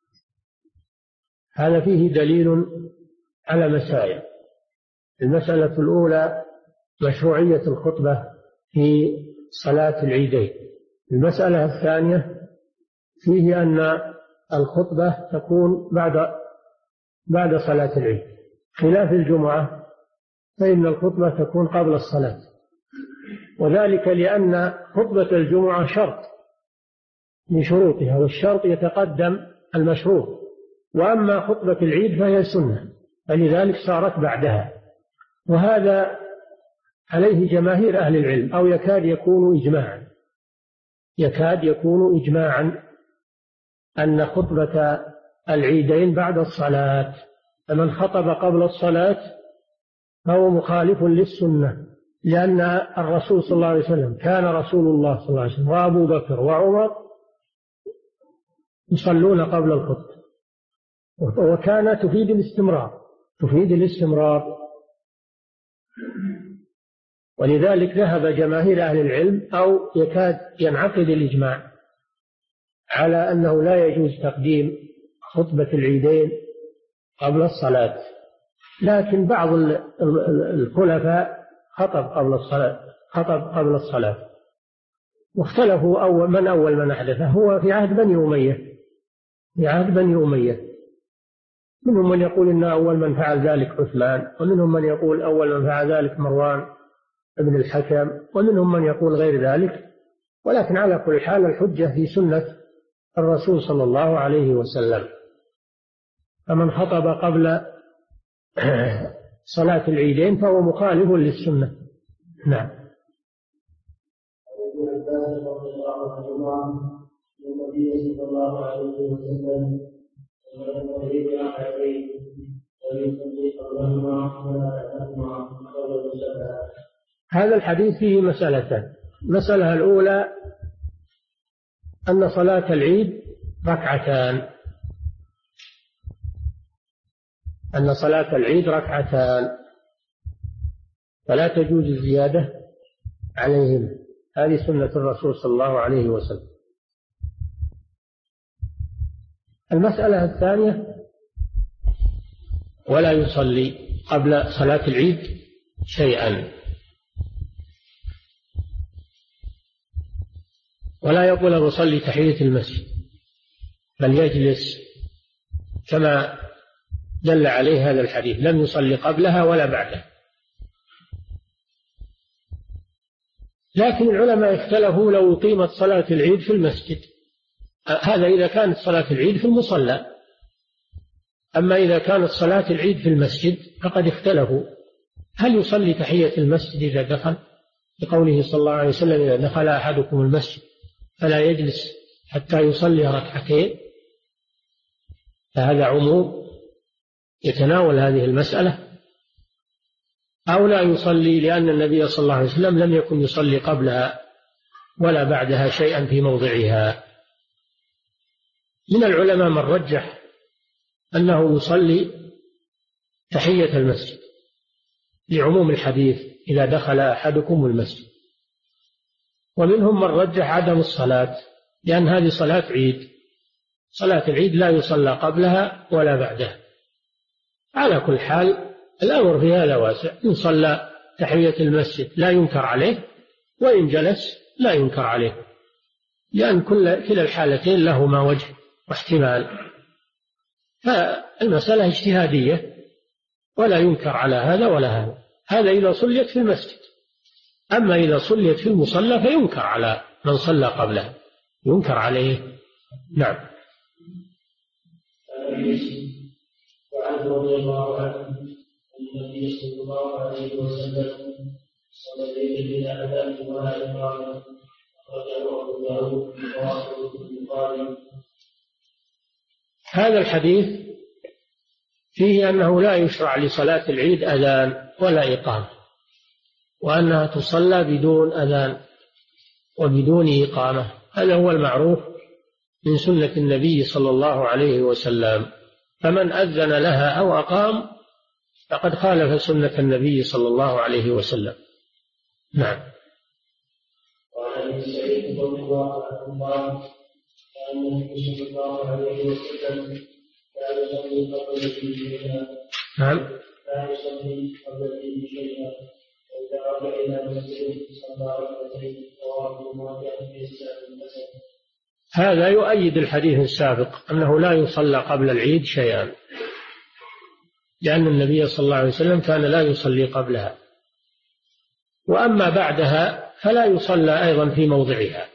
هذا فيه دليل على مسائل. المسألة الأولى مشروعية الخطبة في صلاة العيدين. المسألة الثانية فيه أن الخطبة تكون بعد صلاة العيد، خلاف الجمعة فإن الخطبة تكون قبل الصلاة، وذلك لأن خطبة الجمعة شرط من شروطها، والشرط يتقدم المشروط، وأما خطبة العيد فهي سنة، فلذلك صارت بعدها. وهذا عليه جماهير أهل العلم، أو يكاد يكون إجماعا أن خطبة العيدين بعد الصلاة، فمن خطب قبل الصلاة فهو مخالف للسنة، لأن الرسول صلى الله عليه وسلم كان رسول الله صلى الله عليه وسلم وأبو بكر وعمر يصلون قبل الخطبة، وكان تفيد الاستمرار. ولذلك ذهب جماهير أهل العلم أو يكاد ينعقد الإجماع على أنه لا يجوز تقديم خطبة العيدين قبل الصلاة، لكن بعض الخلفاء خطب قبل الصلاة، واختلفوا من أحدثه. هو في عهد بني أمية، منهم من يقول إن أول من فعل ذلك عثمان، ومنهم من يقول أول من فعل ذلك مروان ابن الحكم، ومنهم من يقول غير ذلك. ولكن على كل حال الحجة في سنة الرسول صلى الله عليه وسلم. فمن خطب قبل صلاة العيدين فهو مخالف للسنة. نعم. النبي صلى الله عليه وسلم هذا الحديث فيه مسألتان. المسألة الأولى أن صلاة العيد ركعتان، فلا تجوز الزيادة عليهم. هذه سنة الرسول صلى الله عليه وسلم. المسألة الثانية ولا يصلي قبل صلاة العيد شيئا، ولا يقول بصلي تحية المسجد، بل يجلس كما دل عليه هذا الحديث، لم يصلي قبلها ولا بعدها. لكن العلماء اختلفوا لو أقيمت صلاة العيد في المسجد، هذا إذا كانت صلاة العيد في المصلى. أما إذا كانت صلاة العيد في المسجد فقد اختلفوا هل يصلي تحية المسجد إذا دخل، بقوله صلى الله عليه وسلم إذا دخل أحدكم المسجد فلا يجلس حتى يصلي ركعتين، فهذا عموم يتناول هذه المسألة، أو لا يصلي لأن النبي صلى الله عليه وسلم لم يكن يصلي قبلها ولا بعدها شيئا في موضعها. من العلماء من رجح أنه يصلي تحية المسجد لعموم الحديث إذا دخل أحدكم المسجد، ومنهم من رجح عدم الصلاة لأن هذه صلاة عيد، صلاة العيد لا يصلى قبلها ولا بعدها. على كل حال الأمر في هذا واسع، إن صلى تحية المسجد لا ينكر عليه، وإن جلس لا ينكر عليه، لأن كلا الحالتين لهما وجه واحتمال، فالمسألة اجتهادية ولا ينكر على هذا ولا هذا. هذا إذا صليت في المسجد، أما إذا صليت في المصلى فينكر على من صلى قبله، ينكر عليه. نعم. وعنه رضي الله عنه أن النبي صلى الله عليه وسلم صلى الليل بلا أذان ولا إقامة، أخرجه أبو داود وواصله البخاري. هذا الحديث فيه أنه لا يشرع لصلاة العيد أذان ولا إقامة، وأنها تصلى بدون أذان وبدون إقامة. هذا هو المعروف من سنة النبي صلى الله عليه وسلم، فمن أذن لها أو أقام فقد خالف سنة النبي صلى الله عليه وسلم. نعم. وعن أبي سعيد رضي الله عنه كان النبي صلى الله عليه وسلم لا يصلي قبل العيد شيئا. نعم. لا يصلي قبل العيد شيئا، وإذا رجع إلى المسجد صلى ركعتين رواه موافقا في السابق الحسن. هذا يؤيد الحديث السابق أنه لا يصلى قبل العيد شيئا، لأن النبي صلى الله عليه وسلم كان لا يصلي قبلها، وأما بعدها فلا يصلى أيضا في موضعها.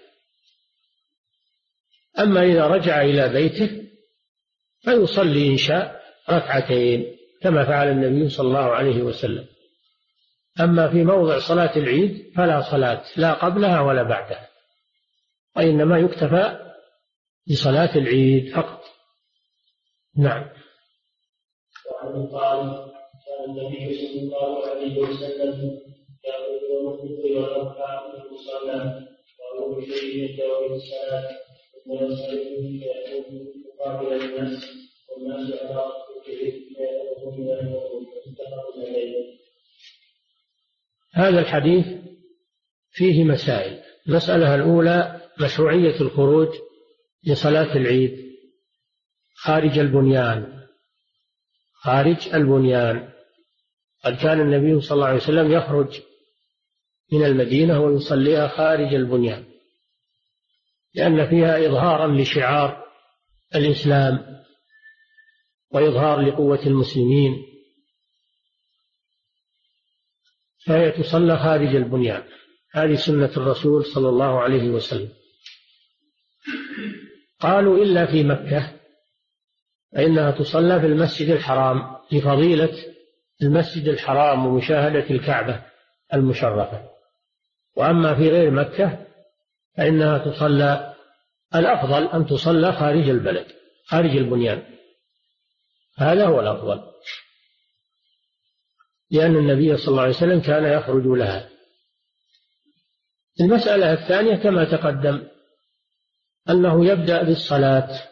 أما إذا رجع إلى بيته فيصلي إن شاء ركعتين كما فعل النبي صلى الله عليه وسلم. أما في موضع صلاة العيد فلا صلاة لا قبلها ولا بعدها، وإنما يكتفى بصلاة العيد فقط. نعم. وعنه قال كان النبي صلى الله عليه وسلم يأخذ المسجد ويرفع في المصلى وهو بشيء يدعو الصلاة ثم ينصرف فيكون مقابل الناس والناس على ركبته فيأخذ من الوضوء متفق عليه. هذا الحديث فيه مسائل. المسألة الأولى مشروعية الخروج لصلاة العيد خارج البنيان. خارج البنيان، قد كان النبي صلى الله عليه وسلم يخرج من المدينة ويصليها خارج البنيان، لأن فيها إظهارا لشعار الإسلام وإظهار لقوة المسلمين، فهي تصلى خارج البنيان. هذه سنة الرسول صلى الله عليه وسلم. قالوا إلا في مكة فإنها تصلى في المسجد الحرام لفضيلة المسجد الحرام ومشاهدة الكعبة المشرفة، وأما في غير مكة فإنها تصلى، الأفضل أن تصلى خارج البلد خارج البنيان، هذا هو الأفضل، لأن النبي صلى الله عليه وسلم كان يخرج لها. المسألة الثانية كما تقدم أنه يبدأ بالصلاة،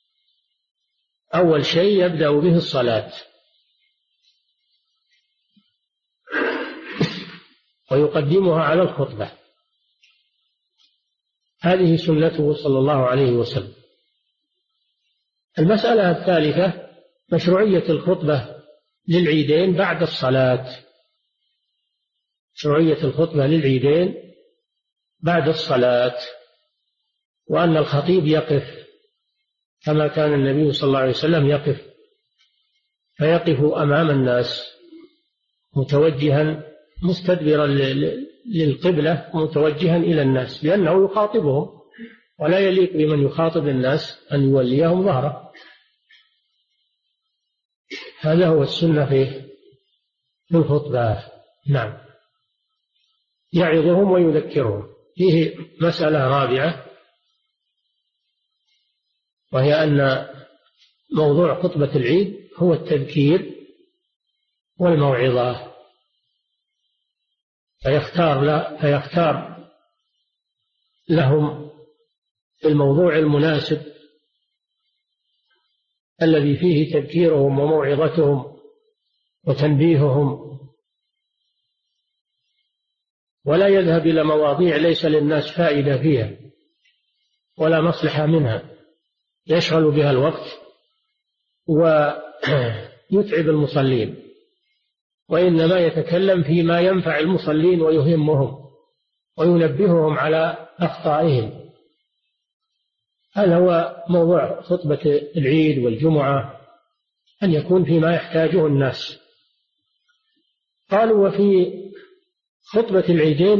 أول شيء يبدأ به الصلاة ويقدمها على الخطبة، هذه سنته صلى الله عليه وسلم. المسألة الثالثة مشروعية الخطبة للعيدين بعد الصلاة، مشروعية الخطبة للعيدين بعد الصلاة، وأن الخطيب يقف كما كان النبي صلى الله عليه وسلم يقف فيقف أمام الناس متوجها مستدبرا للقبلة متوجها إلى الناس، لأنه يخاطبهم، ولا يليق بمن يخاطب الناس أن يوليهم ظهره. هذا هو السنة في الخطبة. نعم. يعظهم ويذكرهم. فيه مسألة رابعة، وهي أن موضوع خطبة العيد هو التذكير والموعظة، فيختار لهم الموضوع المناسب الذي فيه تذكيرهم وموعظتهم وتنبيههم، ولا يذهب إلى مواضيع ليس للناس فائدة فيها ولا مصلحة منها يشغل بها الوقت ويتعب المصلين، وإنما يتكلم فيما ينفع المصلين ويهمهم وينبههم على أخطائهم. هذا هو موضوع خطبة العيد والجمعة، أن يكون فيما يحتاجه الناس. قالوا وفي خطبة العيدين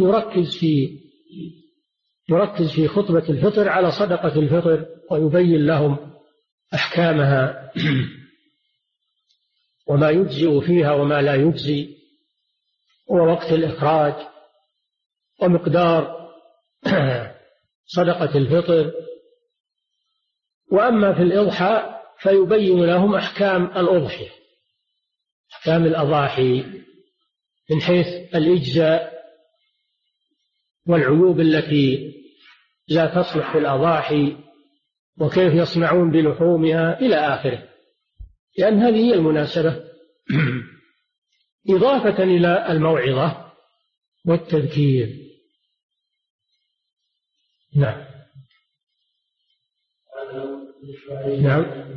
يركز في خطبة الفطر على صدقة الفطر ويبين لهم أحكامها وما يجزئ فيها وما لا يجزي، ووقت الإخراج ومقدار صدقة الفطر. وأما في الإضحى فيبين لهم أحكام الأضحية، أحكام الأضاحي من حيث الإجزاء والعيوب التي لا تصلح في الأضاحي وكيف يصنعون بلحومها إلى آخره، لأن هذه هي المناسبة إضافة إلى الموعظة والتذكير. نعم. نعم.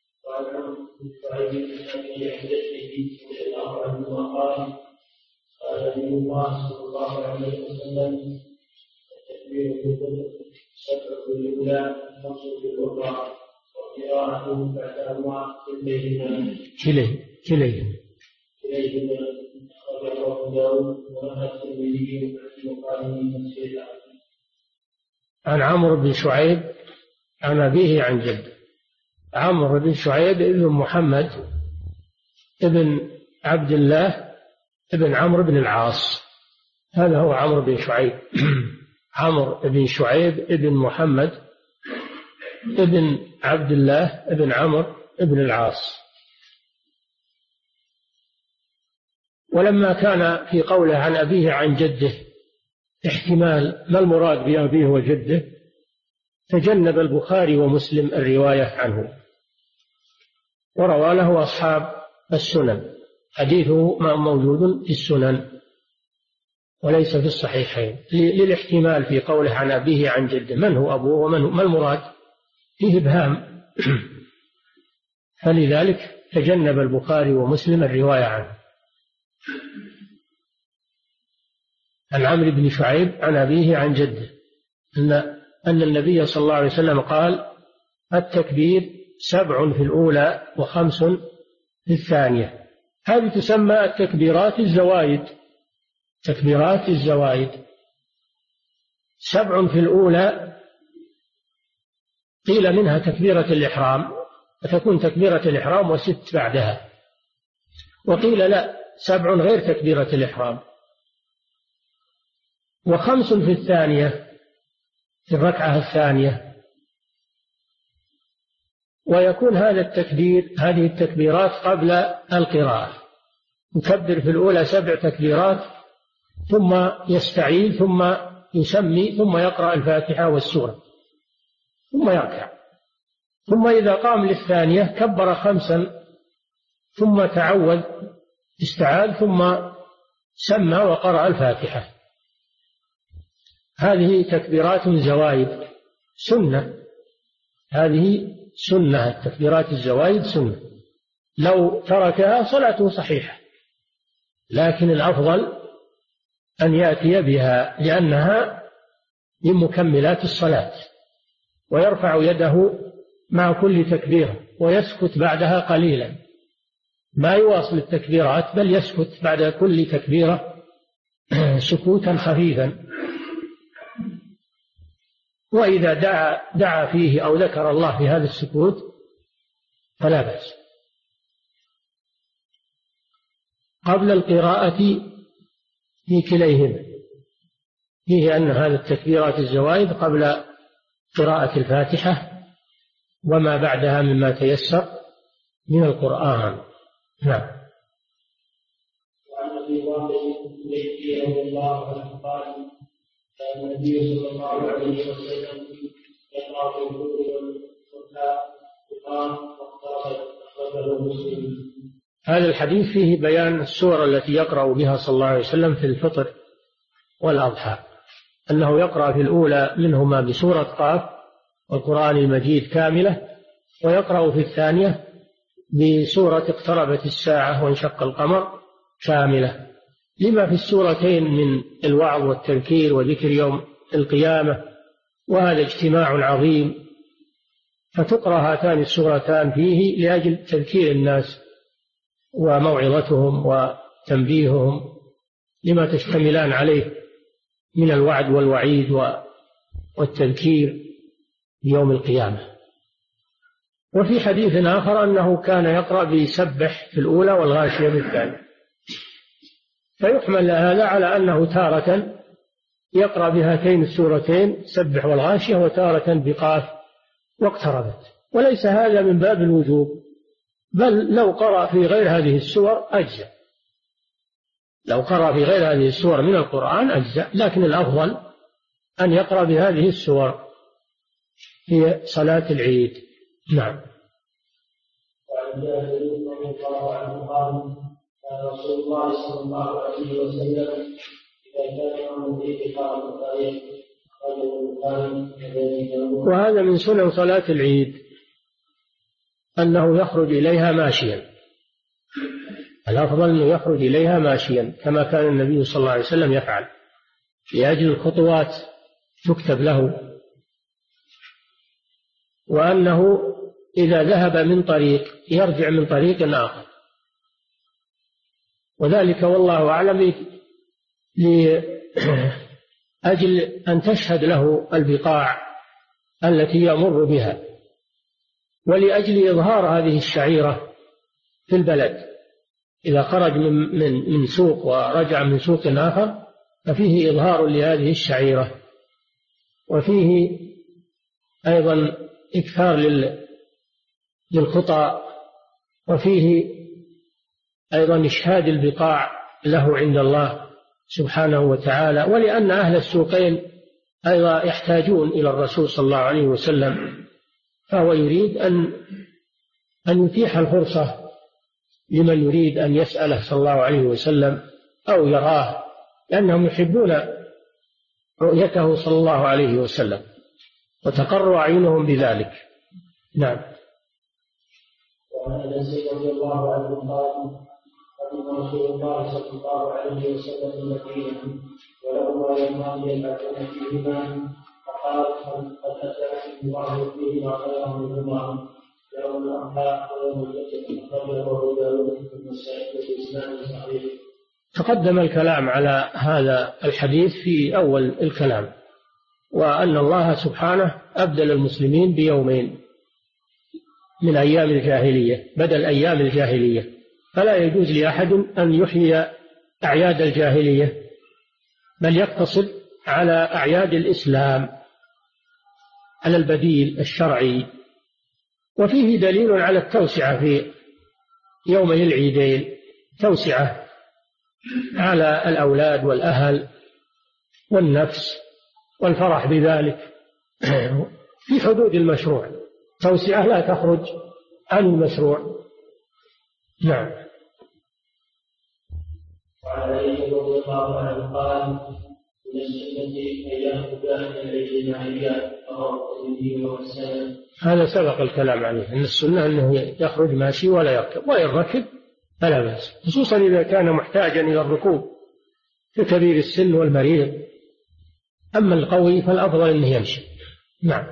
قال نبي الله صلى الله عليه وسلم: التكبير في الفطر 7 في الأولى 5 في الأخرى، وقراءته بعدهما كليهما. أخرجه أبو داود ونهى الترمذي في مقاله تفسير. عن عمرو بن شعيب عن أبيه عن جده. عمرو بن شعيب ابن محمد ابن عبد الله ابن عمرو بن العاص، هذا هو عمرو بن شعيب. عمرو بن شعيب ابن محمد ابن عبد الله ابن عمرو ابن العاص. ولما كان في قوله عن أبيه عن جده احتمال ما المراد بأبيه وجده، تجنب البخاري ومسلم الرواية عنه، وروى له أصحاب السنن، حديثه موجود في السنن وليس في الصحيحين، للاحتمال في قوله عن أبيه عن جده، من هو أبوه ما المراد، فيه إبهام فلذلك تجنب البخاري ومسلم الرواية عنه. عن عمرو بن شعيب عن أبيه عن جده أن النبي صلى الله عليه وسلم قال: التكبير 7 في الأولى و5 في الثانية. هذه تسمى التكبيرات الزوائد. تكبيرات الزوائد 7 في الأولى قيل منها تكبيرة الإحرام، فتكون تكبيرة الإحرام و6 بعدها، وقيل لا، 7 غير تكبيرة الإحرام، و5 في الثانية في الركعة الثانية. ويكون هذا التكبير، هذه التكبيرات قبل القراءة، يكبر في الأولى 7 تكبيرات ثم يستعيذ ثم يسمي ثم يقرأ الفاتحة والسورة ثم يركع، ثم إذا قام للثانية كبر 5 ثم تعوذ استعاذ ثم سمى وقرأ الفاتحة. هذه تكبيرات زوائد سنة، هذه سنة، التكبيرات الزوائد سنة، لو تركها صلاته صحيحة، لكن الأفضل أن يأتي بها لأنها من مكملات الصلاة، ويرفع يده مع كل تكبيرة ويسكت بعدها قليلا، ما يواصل التكبيرات بل يسكت بعد كل تكبيرة سكوتا خفيفا. وإذا دعا فيه أو ذكر الله في هذا السكوت فلا بأس. قبل القراءة في كليهما فيه أن هذا التكبيرات الزوائد قبل قراءة الفاتحة وما بعدها مما تيسر من القرآن. نعم. وعن ابي واقد رضي الله عنه قال كان النبي صلى الله عليه وسلم يقرأ في الكتب والقرآن واخرجه مسلم. هذا الحديث فيه بيان السور التي يقرأ بها صلى الله عليه وسلم في الفطر والأضحى، أنه يقرأ في الأولى منهما بسورة قاف والقرآن المجيد كاملة، ويقرأ في الثانية بسورة اقتربت الساعة وانشق القمر كاملة، لما في السورتين من الوعظ والتذكير وذكر يوم القيامة، وهذا اجتماع عظيم، فتقرأ هاتان السورتان فيه لأجل تذكير الناس وموعظتهم وتنبيههم لما تشتملان عليه من الوعد والوعيد والتذكير يوم القيامة. وفي حديث آخر أنه كان يقرأ بيسبح في الأولى والغاشية في الثانية، فيحمل هذا على أنه تارة يقرأ بهاتين السورتين سبح والغاشية، وتارة بقاف واقتربت، وليس هذا من باب الوجوب، بل لو قرأ في غير هذه السور أجزأ، لو قرأ في غير هذه السور من القرآن أجزأ، لكن الأفضل أن يقرأ بهذه السور في صلاة العيد. نعم. وعن جابر رضي الله عنه قال كان رسول الله صلى الله عليه وسلم إذا كان يوم العيد قام الطريق وهذا من سنن صلاة العيد أنه يخرج إليها ماشيا، الأفضل أنه يخرج إليها ماشيا كما كان النبي صلى الله عليه وسلم يفعل، لأجل الخطوات تكتب له، وأنه إذا ذهب من طريق يرجع من طريق آخر، وذلك والله أعلم لأجل أن تشهد له البقاع التي يمر بها، ولأجل إظهار هذه الشعيرة في البلد. إذا خرج من سوق ورجع من سوق آخر ففيه إظهار لهذه الشعيرة، وفيه أيضا إكثار للخطى، وفيه أيضا إشهاد البقاع له عند الله سبحانه وتعالى، ولأن أهل السوقين أيضا يحتاجون إلى الرسول صلى الله عليه وسلم، فهو يريد أن يتيح الفرصة لمن يريد أن يسأله صلى الله عليه وسلم أو يراه، لأنهم يحبون رؤيته صلى الله عليه وسلم وتقر أعينهم بذلك. نعم. وعن أنس رضي الله عنه قال قدم رسول الله صلى الله عليه وسلم المدينة ولهما يومان يلعبون فيهما، فقال قد أتاكم الله فيهما خيرا منهما يوم الأضحى ويوم الفتح، أخرجه أبو داود والنسائي بإسناد صحيح. تقدم الكلام على هذا الحديث في أول الكلام، وأن الله سبحانه أبدل المسلمين بيومين من أيام الجاهلية بدل أيام الجاهلية، فلا يجوز لأحد أن يحيي أعياد الجاهلية، بل يقتصر على أعياد الإسلام، على البديل الشرعي. وفيه دليل على التوسعة في يومي العيدين، توسعة على الأولاد والأهل والنفس والفرح بذلك في حدود المشروع، توسعة لا تخرج عن المشروع. نعم. وعن علي رضي الله عنه قال من السنة أيام كان العيد النهاريات رواه الترمذي وحسنه. هذا سبق الكلام عليه، أن السنة أنه يخرج ماشي ولا يركب، وإن ركب فلا بأس، خصوصا إذا كان محتاجا إلى الركوب ككبير السن والمريض. أما القوي فالأفضل أنه يمشي. نعم.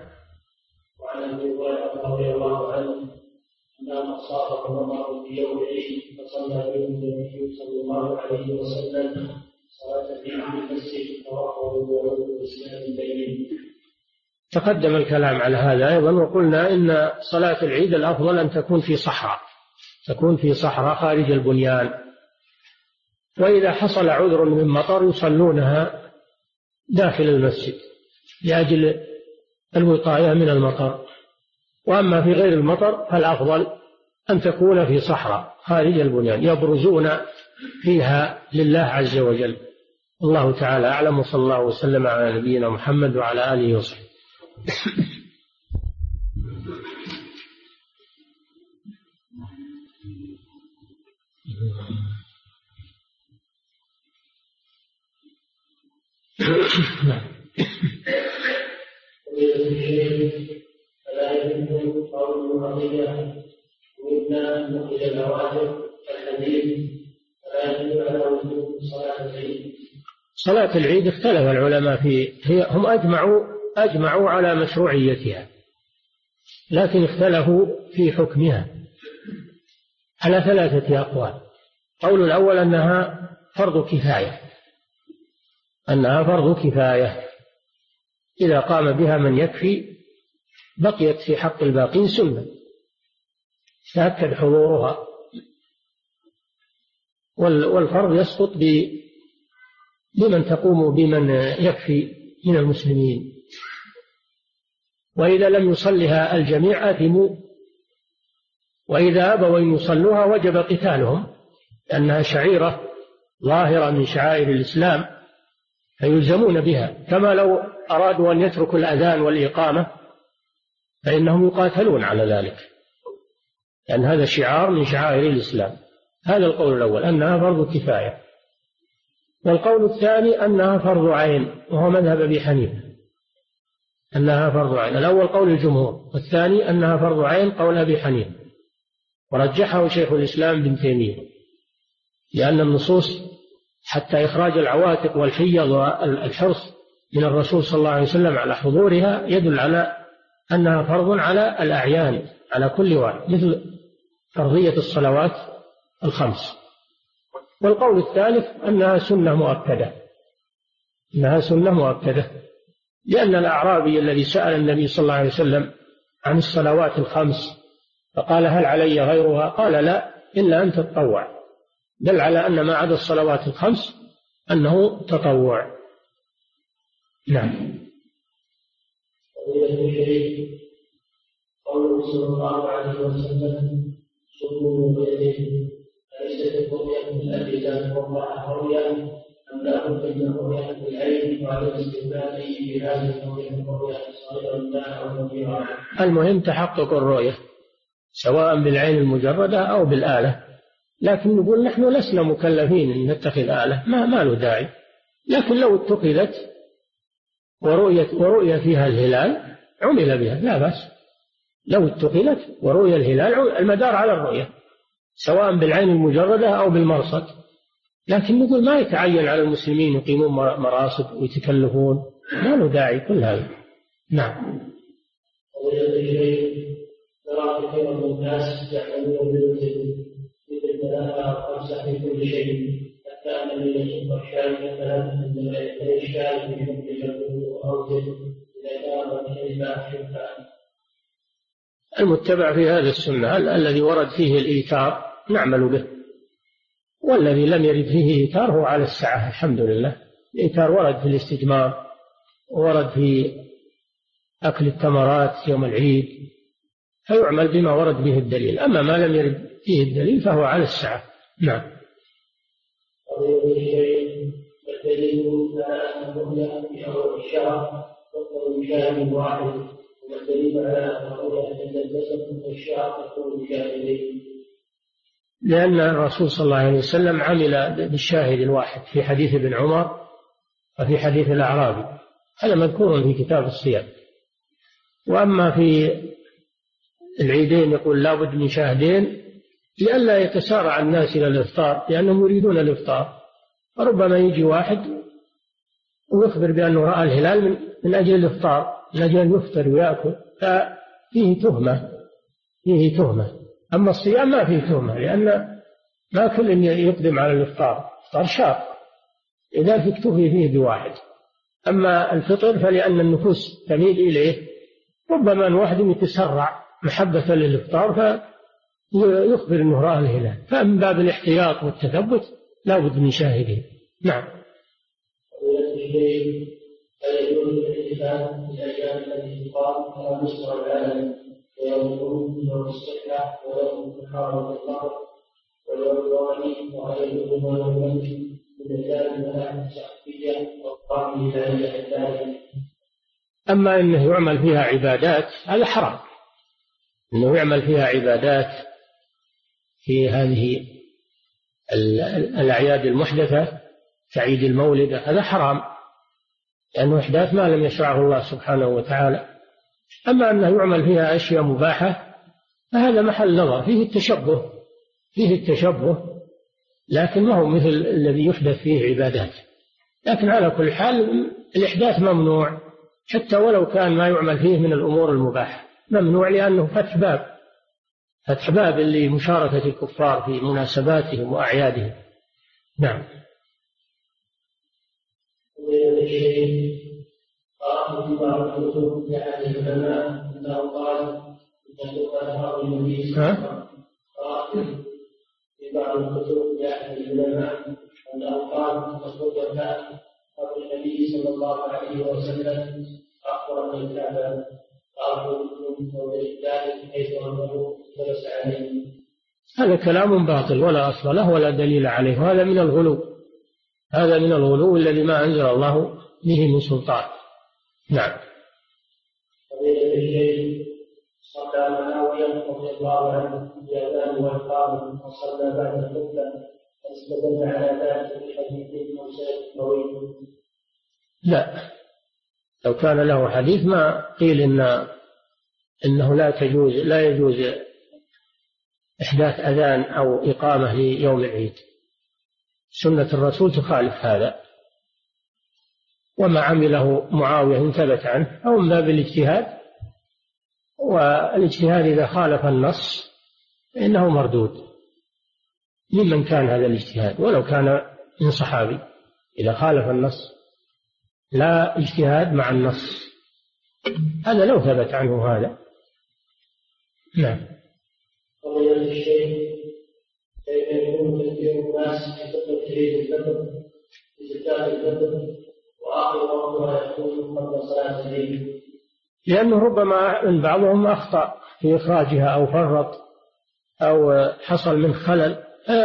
وعن أبي هريرة رضي الله عنه أنه أصابه الله في يوم العيد صلى به النبي صلى الله عليه وسلم صلاة في المسجد وهو الإسلام البين. تقدم الكلام على هذا أيضا، وقلنا إن صلاة العيد الأفضل أن تكون في صحراء، تكون في صحراء خارج البنيان، وإذا حصل عذر من مطر يصلونها داخل المسجد لأجل الوقاية من المطر. وأما في غير المطر فالأفضل أن تكون في صحراء خارج البنيان يبرزون فيها لله عز وجل. الله تعالى أعلم، وصلى الله وسلم على نبينا محمد وعلى آله وصحبه. فلا يمكن قول المرضية وإنا نخرج الأواجر الحديث فلا يدل على وجوب صلاة العيد. صلاة العيد اختلف العلماء هم أجمعوا على مشروعيتها، لكن اختلفوا في حكمها على 3 أقوال. قول الأول أنها فرض كفاية، إذا قام بها من يكفي بقيت في حق الباقين سنة تأكد حضورها، والفرض يسقط بمن تقوم بمن يكفي من المسلمين. وإذا لم يصلها الجميع آثموا، وإذا أبوا أن يصلوها وجب قتالهم، لأنها شعيرة ظاهرة من شعائر الإسلام فيلزمون بها، كما لو أرادوا أن يتركوا الأذان والإقامة فإنهم يقاتلون على ذلك، لأن هذا شعار من شعائر الإسلام. هذا القول الأول أنها فرض كفاية. والقول الثاني أنها فرض عين، وهو مذهب أبي حنيفة أنها فرض عين. الأول قول الجمهور، والثاني أنها فرض عين قول أبي حنيفة، ورجحه شيخ الإسلام ابن تيمية، لأن النصوص حتى إخراج العواتق والحيض والحرص من الرسول صلى الله عليه وسلم على حضورها يدل على أنها فرض على الأعيان، على كل واحد، مثل فرضية الصلوات الخمس. والقول الثالث أنها سنة مؤكدة، لأن الأعرابي الذي سأل النبي صلى الله عليه وسلم عن الصلوات الخمس فقال هل علي غيرها؟ قال لا إلا أن تتطوع، دل على أن ما عدا الصلوات الخمس أنه تطوع. نعم. قوله صلى الله عليه وسلم سموا بيده، أليست الرؤيا من الأجزاء والله رؤيا أم لا بد من الرؤيا بالعين وعلى الاستدلال بهذه الرؤيا صغيرا لا أو كبيرا؟ المهم تحقق الرؤية سواء بالعين المجردة أو بالآلة، لكن نقول نحن لسنا مكلفين أن نتخذ آلة، ما له داعي. لكن لو اتخذت ورؤية فيها الهلال عمل بها لا بأس. لو اتخذت ورؤية الهلال المدار على الرؤية سواء بالعين المجردة أو بالمرصد، لكن نقول ما يتعين على المسلمين يقيمون مراصد ويتكلفون، ما له داعي كل هذا. نعم. ترى كثيرا من الناس يعملون مثل 3 أو 5 في كل شيء، حتى أن الذي يخشى مثلا أن الإشكال في حكم الجنود أو إذا كان الإنسان شفاء. المتبع في هذا السنة الذي ورد فيه الإيثار نعمل به، والذي لم يرد فيه إيثار هو على السعة الحمد لله. الإيثار ورد في الاستجمار، ورد في أكل التمرات يوم العيد، فيعمل بما ورد به الدليل. أما ما لم يرد فيه الدليل فهو على السعة. نعم. الدليل على أن الرؤيا في أول الشهر تقبل بشاهد واحد، والدليل على أن الرؤيا عند الجسد في الشهر تكون بشاهدين، لأن الرسول صلى الله عليه وسلم عمل بالشاهد الواحد في حديث ابن عمر وفي حديث الأعرابي، هذا مذكور في كتاب الصيام. وأما في العيدين يقول لا بد من شاهدين لئلا يتسارع الناس إلى الإفطار، لأنهم يريدون الإفطار، وربما يجي واحد ويخبر بأنه رأى الهلال من أجل الإفطار، من أجل أن يفطر ويأكل، فيه تهمة. أما الصيام ما فيه تهمة، ما كل يقدم على الإفطار، إفطار شاق إذا اكتفي فيه بواحد. أما الفطر فلأن النفوس تميل إليه، ربما الواحد يتسرع محبة للإفطار فيخبر أنه رأى الهلال، فمن باب الاحتياط والتثبت لا بد من شاهده. نعم. هل يجوز الاحتفال بالأيام التي تقام على مستوى العالم ويوم الخروج ويوم الصحة ويوم الحرم والفطر ويوم الوالي وغيرهما ويوم من أيام الملاحة الشخصية والقام بذلك الثاني؟ أما أنه يعمل فيها عبادات هذا حرام، أنه يعمل فيها عبادات في هذه الأعياد المحدثة كعيد المولد هذا حرام، لأنه إحداث ما لم يشرعه الله سبحانه وتعالى. أما أنه يعمل فيها أشياء مباحة فهذا محل نظر، فيه التشبه لكن ما هو مثل الذي يحدث فيه عبادات. لكن على كل حال الإحداث ممنوع، حتى ولو كان ما يعمل فيه من الأمور المباحة ممنوع، لأنه فتح باب لمشاركة الكفار في مناسباتهم وأعيادهم. نعم. قرأت في بعض الكتب لأحد العلماء أنه قال إن سؤال النبي صلى الله عليه وسلم قرأت في بعض الكتب لأحد العلماء أنه قال إن الخطبة قبل النبي صلى الله عليه وسلم أخبر من الكعبة أرجو من موضع الثالث حيث أنه جلس عليه. هذا كلام باطل ولا أصل له ولا دليل عليه، وهذا من الغلو، هذا من الغلو الذي ما أنزل الله به من سلطان. نعم. فضيلة الشيخ صلى معاوية رضي الله عنه بأذان والقام وصلى بعد الخطبة، فاستدل على ذلك بحديث موسى طويل. لا، لو كان له حديث ما قيل إنه لا يجوز إحداث أذان أو إقامة ليوم العيد. سنة الرسول تخالف هذا، وما عمله معاوية إن ثبت عنه أو من باب الاجتهاد، والاجتهاد إذا خالف النص فإنه مردود ممن كان هذا الاجتهاد ولو كان من صحابي. إذا خالف النص لا اجتهاد مع النص، هذا لو ثبت عنه هذا. نعم. فضيلة الشيخ كيف يكون تذكير الناس بخطبة عيد الفطر بزكاة الفطر وآخر وقتها يكون قبل صلاة العيد؟ لأنه ربما من بعضهم أخطأ في إخراجها أو فرط أو حصل من خلل،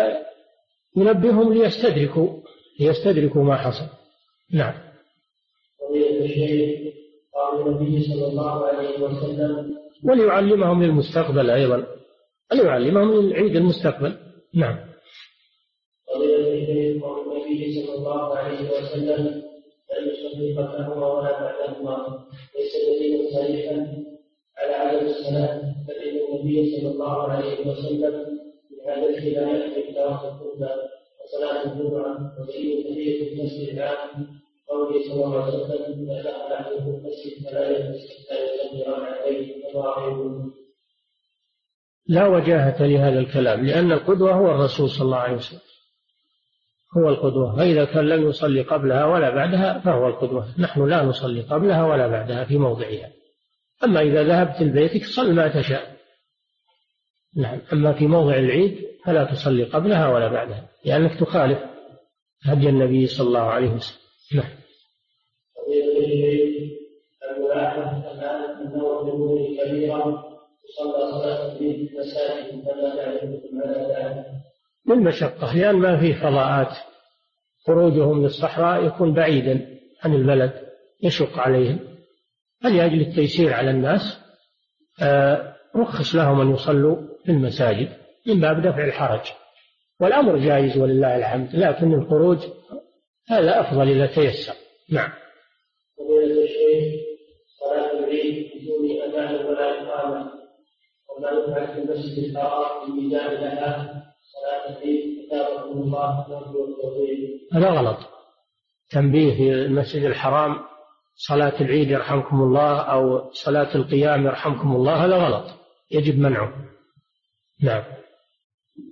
ينبههم ليستدركوا ما حصل. نعم. فضيلة الشيخ قال النبي صلى الله عليه وسلم وليعلمهم للمستقبل أيضا، وليعلمهم للعيد المستقبل. نعم. فضيلة الشيخ قال النبي صلى الله عليه وسلم لا يصلي قبلهما ولا بعدهما، ليس دليلا صريحا على عدم الصلاة، فإن النبي صلى الله عليه وسلم بهذا لا يحمل تراخي الخطبة وصلاة الجمعة وسيد تحية المسجد العام قوله صلى الله عليه وسلم إذا دخل أحدكم المسجد فلا يجلس حتى يصلي ركعتين فضاعفه. لا وجاهة لهذا الكلام، لأن القدوة هو الرسول صلى الله عليه وسلم، هو القدوة، فإذا كان لم يصلي قبلها ولا بعدها فهو القدوة. نحن لا نصلي قبلها ولا بعدها في موضعها. أما إذا ذهبت لبيتك صل ما تشاء. نعم. أما في موضع العيد فلا تصلي قبلها ولا بعدها، لأنك تخالف هدي النبي صلى الله عليه وسلم. نعم. الملاحظة الآن أنه الأمور كبيرة تصلى صلاة في المساجد فلا تعرفكم على ذلك بالمشقة، لأن ما فيه فضاءات، خروجهم للصحراء يكون بعيدا عن البلد يشق عليهم، فلأجل التيسير على الناس رخص لهم أن يصلوا في المساجد من باب دفع الحرج، والأمر جائز ولله الحمد، لكن الخروج هذا أفضل إذا تيسر. نعم. فضيلة الشيخ صلاة العيد بدون أذان ولا إقامة وما يفعل في المسجد الحرام في ميزان لها صلاة العيد كتابكم الله نرجو التوفيق. هذا غلط. تنبيه في المسجد الحرام صلاة العيد يرحمكم الله أو صلاة القيام يرحمكم الله، هذا غلط يجب منعه. نعم.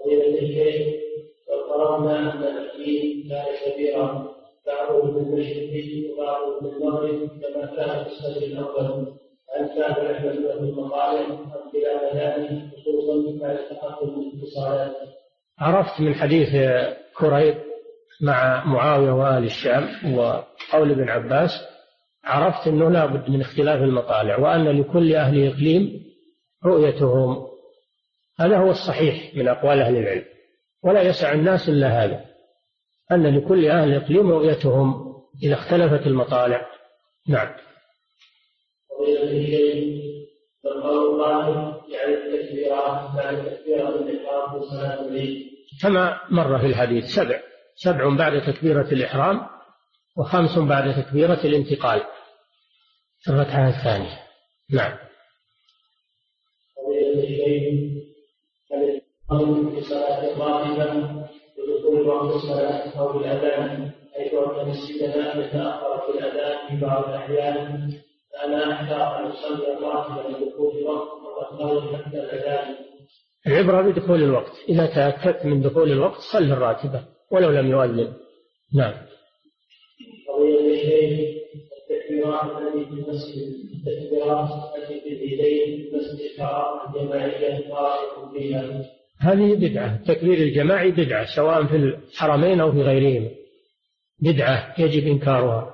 فضيلة الشيخ، وقررنا أن التكليف كان كبيرا، بعضه بالمشرق وبعضه بالمغرب كما كان في الصدر الأول، هل كان يحمل له المصالح أم خلاف ذلك، خصوصا بعد تقدم الاتصالات؟ عرفت من حديث كريب مع معاوية وآل الشام وقول ابن عباس، عرفت أنه لا بد من اختلاف المطالع، وأن لكل أهل إقليم رؤيتهم. هذا هو الصحيح من أقوال أهل العلم، ولا يسع الناس إلا هذا، أن لكل أهل إقليم رؤيتهم إذا اختلفت المطالع. نعم. فضيلة الشيخ، فالقول الظاهر يعني التكبيرات بعد تكبيرة الإحرام في صلاة العيد كما مر في الحديث 7 بعد تكبيرة الإحرام، و5 بعد تكبيرة الانتقال في الركعة الثانية. نعم. فضيلة الشيخ، هل الإقامة في صلاة الراتبة بدخول وقت الصلاة أو الأذان، حيث أن المسجدنا يتأخر في الأذان في بعض الأحيان، فأنا أحتاط أن أصلي الراتبة لدخول الوقت وأتناول حتى الأذان؟ العبرة بدخول الوقت، إذا تأكدت من دخول الوقت صل الراتبة ولو لم يؤذن. نعم. فضيلة الشيخ، التكبيرات التي في المسجد، التكبيرات التي في اليدين في المسجد الحرام الجماعية رأيكم فيها؟ هذه بدعة، التكبير الجماعي بدعة سواء في الحرمين أو في غيرهما، بدعة يجب إنكارها،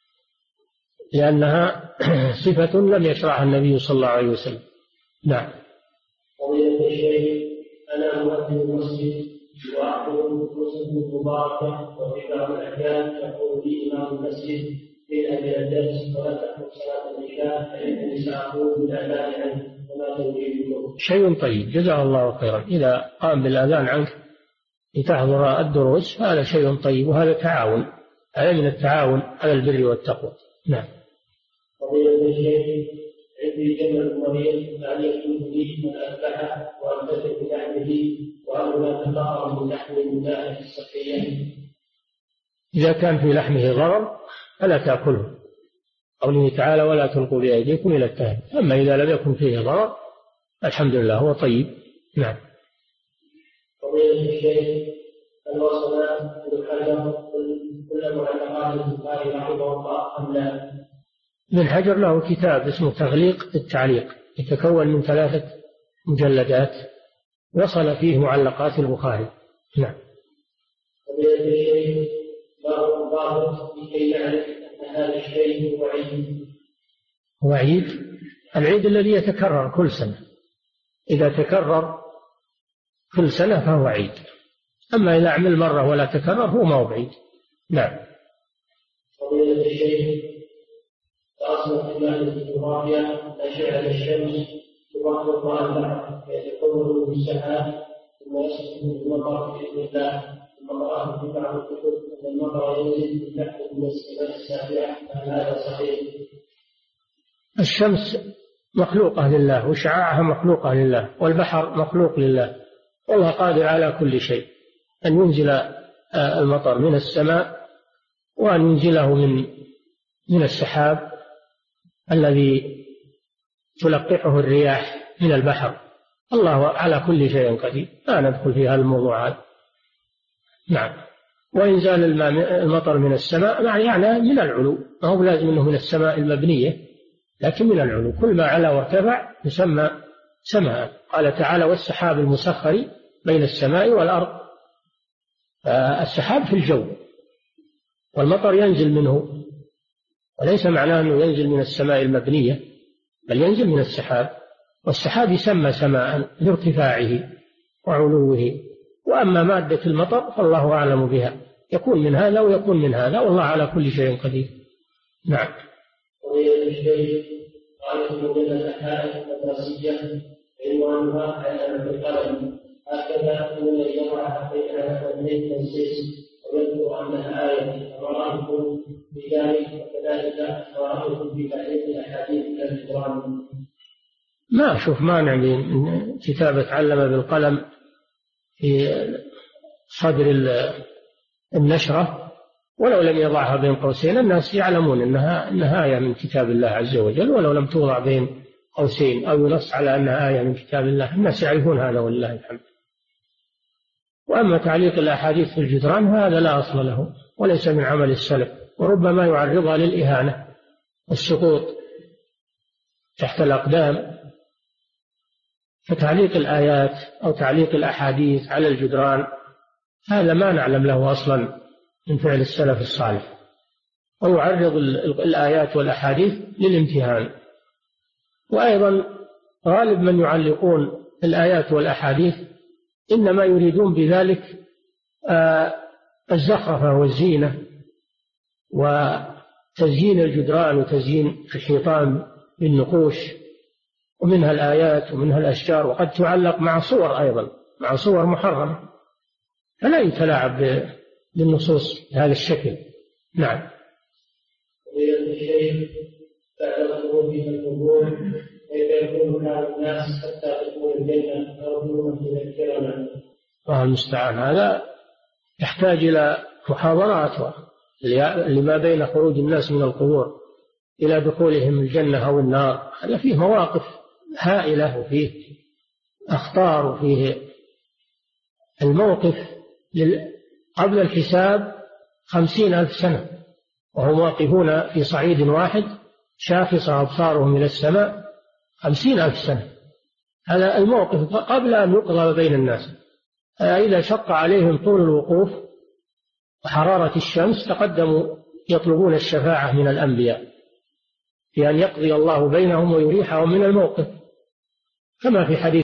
لأنها صفة لم يشرعها النبي صلى الله عليه وسلم. نعم. فضيلة الشيخ، أنا مؤذن المسجد وأحضر مسجد مباركة، وفي بعض الأحيان يقول لي إمام المسجد اذهب إلى الدرس ولا تحضر صلاة العشاء فإنني سأقول بالأذان عنه، وما توجيهكم؟ شيء طيب، جزاه الله خيرا. إذا قام بالأذان عنك لتحضر الدروس هذا شيء طيب، وهذا تعاون، هذا من التعاون على البر والتقوى. نعم. فضيلة الشيخ، عندي جمل مريض، هل يجوز لي أن أذبحه وأنتفع بلحمه، وهل لا تضرر من لحم الناحية الصحية؟ إذا كان في لحمه ضرر فلا تأكله، قوله تعالى ولا تلقوا بأيديكم إلى التهلكة. أما إذا لم يكن فيه ضرر الحمد لله هو طيب. نعم. فضيلة الشيخ، هل وصل ابن حجر كل معلقات البخاري رحمه الله أم لا؟ ابن حجر له كتاب اسمه تغليق التعليق، يتكون من 3 مجلدات، وصل فيه معلقات البخاري. نعم. فضيلة الشيخ، ما هو الضابط لكي نعرف أن هذا الشيء هو عيد؟ هو عيد؟ العيد الذي يتكرر كل سنة، إذا تكرر كل سنة فهو عيد، أما إذا عمل مرة ولا تكرر هو ما هو بعيد. نعم. فضيلة الشيخ، فأصل في مادة الجغرافيا أشعة الشمس تبارك الله يتكون بالسحاب ثم يسقط المطر بإذن الله، ثم قرأت في بعض الكتب أن المطر ينزل من تحت من السماء السابعة، هل هذا صحيح؟ الشمس مخلوقة لله، وشعاعها مخلوقة لله، والبحر مخلوق لله، والله قادر على كل شيء، أن ينزل المطر من السماء وأن ينزله من السحاب الذي تلقحه الرياح من البحر. الله على كل شيء قدير، لا ندخل في هذه الموضوعات. نعم. وإنزال المطر من السماء يعني من العلو، ما هو لازم أنه من السماء المبنية، لكن من العلو، كل ما علا وارتفع يسمى سماء. قال تعالى والسحاب المسخر بين السماء والأرض. السحاب في الجو، والمطر ينزل منه، وليس معناه أنه ينزل من السماء المبنية، بل ينزل من السحاب، والسحاب يسمى سماء لارتفاعه وعلوه. وأما مادة المطر فالله أعلم بها، يكون من هذا ويكون من هذا، والله على كل شيء قدير. نعم. قضية الشيخ، رأيت مجلة حائط مدرسية عنوانها علامة القلم، هكذا من يضعها بين علامتين تنسيس ويذكر أنها آية، ورأيكم بذلك وكذلك ورأيكم في تحريف الأحاديث إلى القرآن. ما أشوف مانع من كتابة علم بالقلم في صدر النشرة، ولو لم يضعها بين قوسين الناس يعلمون أنها آية من كتاب الله عز وجل، ولو لم توضع بين قوسين أو ينص على أنها آية من كتاب الله الناس يعرفون هذا ولله الحمد. وأما تعليق الأحاديث في الجدران هذا لا أصل له وليس من عمل السلف، وربما يعرضها للإهانة والسقوط تحت الأقدام. فتعليق الآيات أو تعليق الأحاديث على الجدران هذا ما نعلم له أصلا من فعل السلف الصالح، ويعرض الآيات والأحاديث للامتهان. وأيضا غالب من يعلقون الآيات والأحاديث إنما يريدون بذلك الزخرفة والزينة وتزيين الجدران وتزيين الحيطان بالنقوش، ومنها الآيات ومنها الأشجار، وقد تعلق مع صور أيضا، مع صور محرمة، فلا يتلاعب بالنصوص بهذا الشكل. نعم. الشيخ بعد الخروج من القبور كيف يكون حال الناس حتى تدخل الجنة أرجو أن تذكرنا. الله المستعان، هذا يحتاج إلى محاضرات لما بين خروج الناس من القبور إلى دخولهم الجنة أو النار. هذا فيه مواقف هائلة وفيه أخطار وفيه الموقف قبل الحساب 50,000 سنة وهم واقفون في صعيد واحد شاخصة أبصارهم إلى السماء 50,000 سنة. هذا الموقف قبل أن يقضى بين الناس. إذا شق عليهم طول الوقوف وحرارة الشمس تقدموا يطلبون الشفاعة من الأنبياء في أن يقضي الله بينهم ويريحهم من الموقف، كما في حديث